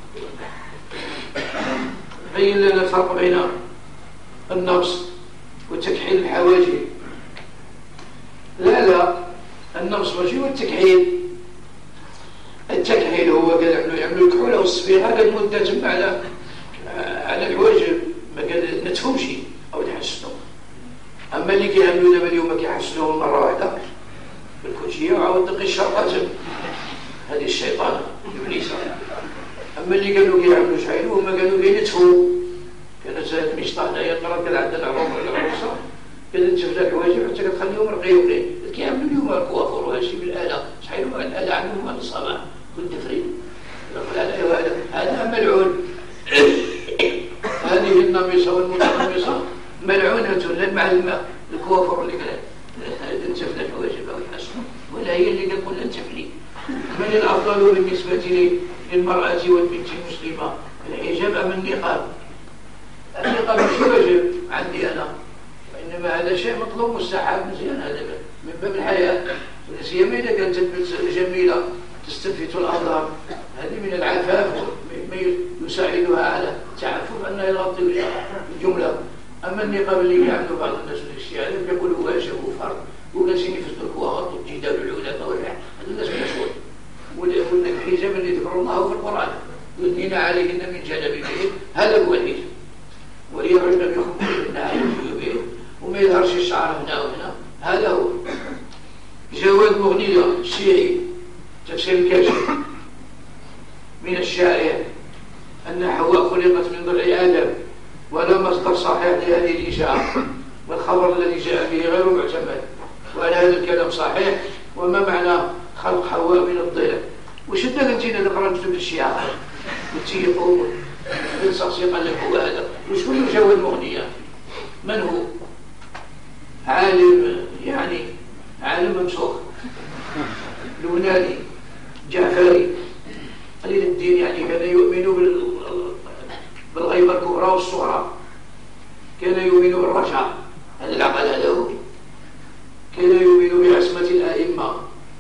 بين لنا الفرق بين النقص وتكحيل الحواجب. لا لا النقص ماشي هو التكحيل. التكحيل هو كذا يعملوا الكحولة والصفيغة قد مدة تم على على الحواجب ما قال نتفهم شيء أو تحسنوا. أما اللي كيعملوا دابا اليوم كيحسنوهم مرة واحدة بالكوتشية وعاود دقي الشرطة هذه الشيطان إبليس. أما اللي قالوا كيعملوا شحال وهما قالوا كينتفوا. كانت هذه المشطة هنايا قرا كان عندنا العروض ولا العروسة كتنتف لها الحواجب حتى كتخليهم رقيقين. كيعملوا اليوم الكوافور وهذا الشيء بالآلة شحال هو الآلة عندهم هذا الصباح والدفرين هذا ملعون. هذه النميصة والمتنمصة ملعونة مع الماء الكوافر اللي قال انتف لك الواجب أو يحسن، ولا هي اللي قال انتف لي. من الأفضل بالنسبة للمرأة والبنت المسلمة الحجاب أم النقاب؟ النقاب مش واجب عندي أنا، وإنما هذا شيء مطلوب مستحب مزيان هذا من باب الحياة، سيما إذا كانت تلبس جميلة تستفيد الأظهر. هذه من العفاف ما يساعدها على التعفف أنها يغطي الجملة. أما النقاب اللي يعملوا بعض الناس الاجتهاد يقولوا واجب وفرض وجالسين يفسدوا وغطوا الجدال والعلماء والريح، هذا الناس مشغول. وقلنا الحجاب اللي ذكر الله في القرآن يدنين عليهن من جلابيبهن، هذا هو الحجاب. وليخرجن بخمرهن على جيوبهن وما يظهرش الشعر هنا وهنا، هذا هو. جواد مغنية الشيعي تفسير الكاشف من الشارع أن حواء خلقت من ضلع آدم، ولا مصدر صحيح لهذه الإشاعة، والخبر الذي جاء به غير معتمد. وأن هذا الكلام صحيح. وما معنى خلق حواء من الضلع؟ وشدنا كنتينا نقرأ كتب الشيعة والتيقون والصقصي قال لك هو هذا. وشكون جواد مغنية؟ من هو؟ عالم يعني عالم ممسوخ لبناني جعفري قليل الدين، يعني كان يؤمن بالغيبة الكبرى والصغرى، كان يؤمن بالرجعة، هذا العقل هذا هو. كان يؤمن بعصمة الآئمة،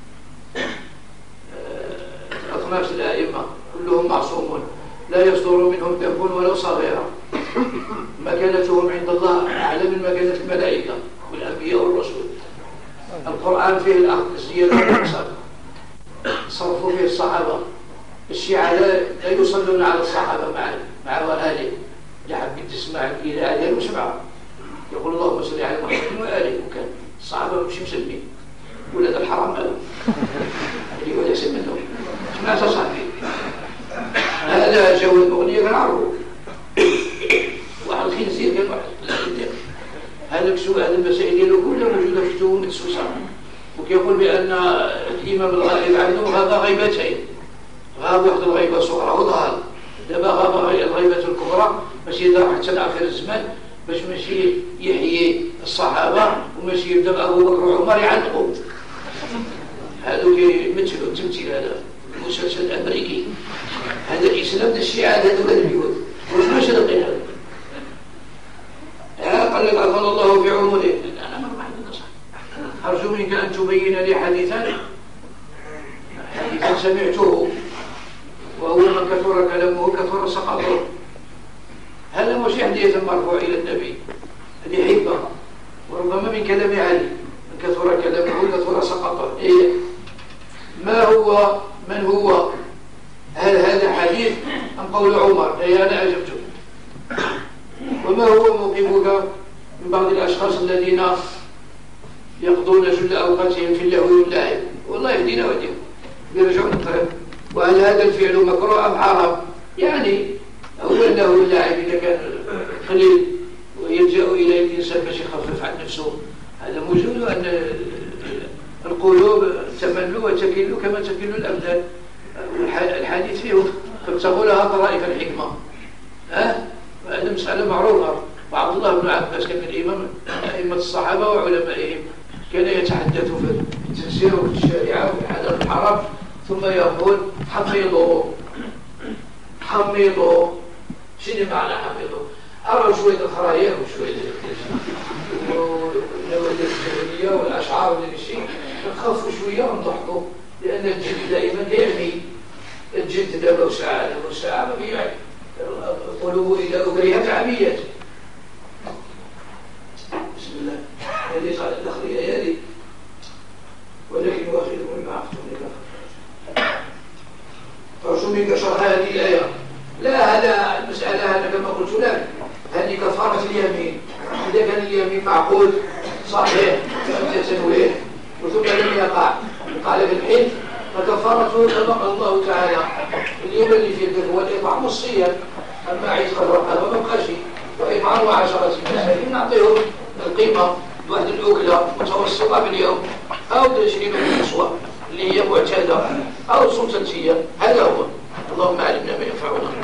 أطناف الآئمة كلهم معصومون لا يصدر منهم ذنب ولو صغيرة. مكانتهم عند الله أعلى من مكانة الملائكة والأنبياء والرسل. القرآن فيه الأخذ الزيادة والنقصان، صرفوا فيه الصحابة. الشيعة لا يصلون على الصحابة مع مع وآله. إذا حبيت تسمع الإله ديالهم سمعها، يقول اللهم صل على محمد وآله. وكان الصحابة مش مسلمين ولاد الحرام هذا اللي هو ليس منهم. سمعت صاحبي هذا جو المغنية كان عربو واحد الخنزير كان واحد الخنزير. هذا الكسوة هذه المسائل ديالو كلها موجودة في كتب مدسوسة. وكيقول بأن الإمام الغائب عندهم غاب غيبتين، غاب واحد الغيبة صغرى وظهر، دابا غاب الغيبة الكبرى باش يظهر حتى لآخر الزمان، باش ماشي يحيي الصحابة وماشي يبدا أبو بكر وعمر يعنقوا. هذو كيمثلوا التمثيل هذا مسلسل أمريكي. هذا الإسلام ده الشيعة هذا هذا اليهود وش مشرقين هذا؟ قال لك أفضل الله في عمره. أنا ما بعد نصح. أرجو منك أن تبين لي حديثا حديثا سمعته وهو من كثر كلامه كثر سقطه. هذا مش حديث مرفوع إلى النبي، هذه حكمة، وربما من كلام علي من كثر كلامه كثر سقطه. إيه؟ ما هو من هو؟ هل هذا حديث أم قول عمر؟ أي أنا أجبته. وما هو موقفك من بعض الأشخاص الذين يقضون جل أوقاتهم في اللهو واللعب؟ والله يهدينا ويهديهم يرجعون الطريق. وهل هذا الفعل مكروه أم حرام؟ يعني أولا له اللاعب إذا كان قليل ويلجأ إليه الإنسان باش يخفف عن نفسه، هذا موجود. أن القلوب تمل وتكل كما تكل الأبدان. الحديث فيه فابتغوا لها طرائف الحكمة. ها؟ هذه مسألة معروفة. وعبد الله بن عباس كان من إمام أئمة الصحابة وعلمائهم، كان يتحدث في التفسير وفي الشريعة وفي الحلال والحرام ثم يقول حميضوا حميضوا. شنو معنى حميضوا؟ أرى شوية الخرايا وشوية النوادر الجاهلية والأشعار من الشيء نخفوا شوية ونضحكوا، لأن الجلد دائما يعمي. الجلد دابا وساعة دابا وساعة ما بيعمي. القلوب إذا أكرهت عميت. بسم الله. هذه قال الأخرية هذه ولكن واخذكم بما عرفتم لك فرسوا منك شرح هذه الآية. لا، هذا المسألة هذا كما قلت لك هذه كفارة اليمين. إذا كان اليمين معقول صحيح فأنت تنويه وثم لم يقع قال في الحلف فكفارته كما قال الله تعالى اليوم اللي في البر هو الإطعام الصيام، أما عتق الرقبة ما بقى شيء. وإطعام عشرة مساكين نعطيهم القيمة واحد الأكلة متوسطة باليوم أو عشرين نسوة اللي هي معتادة أو صوم ثلاث أيام. هذا هو. اللهم علمنا ما ينفعنا.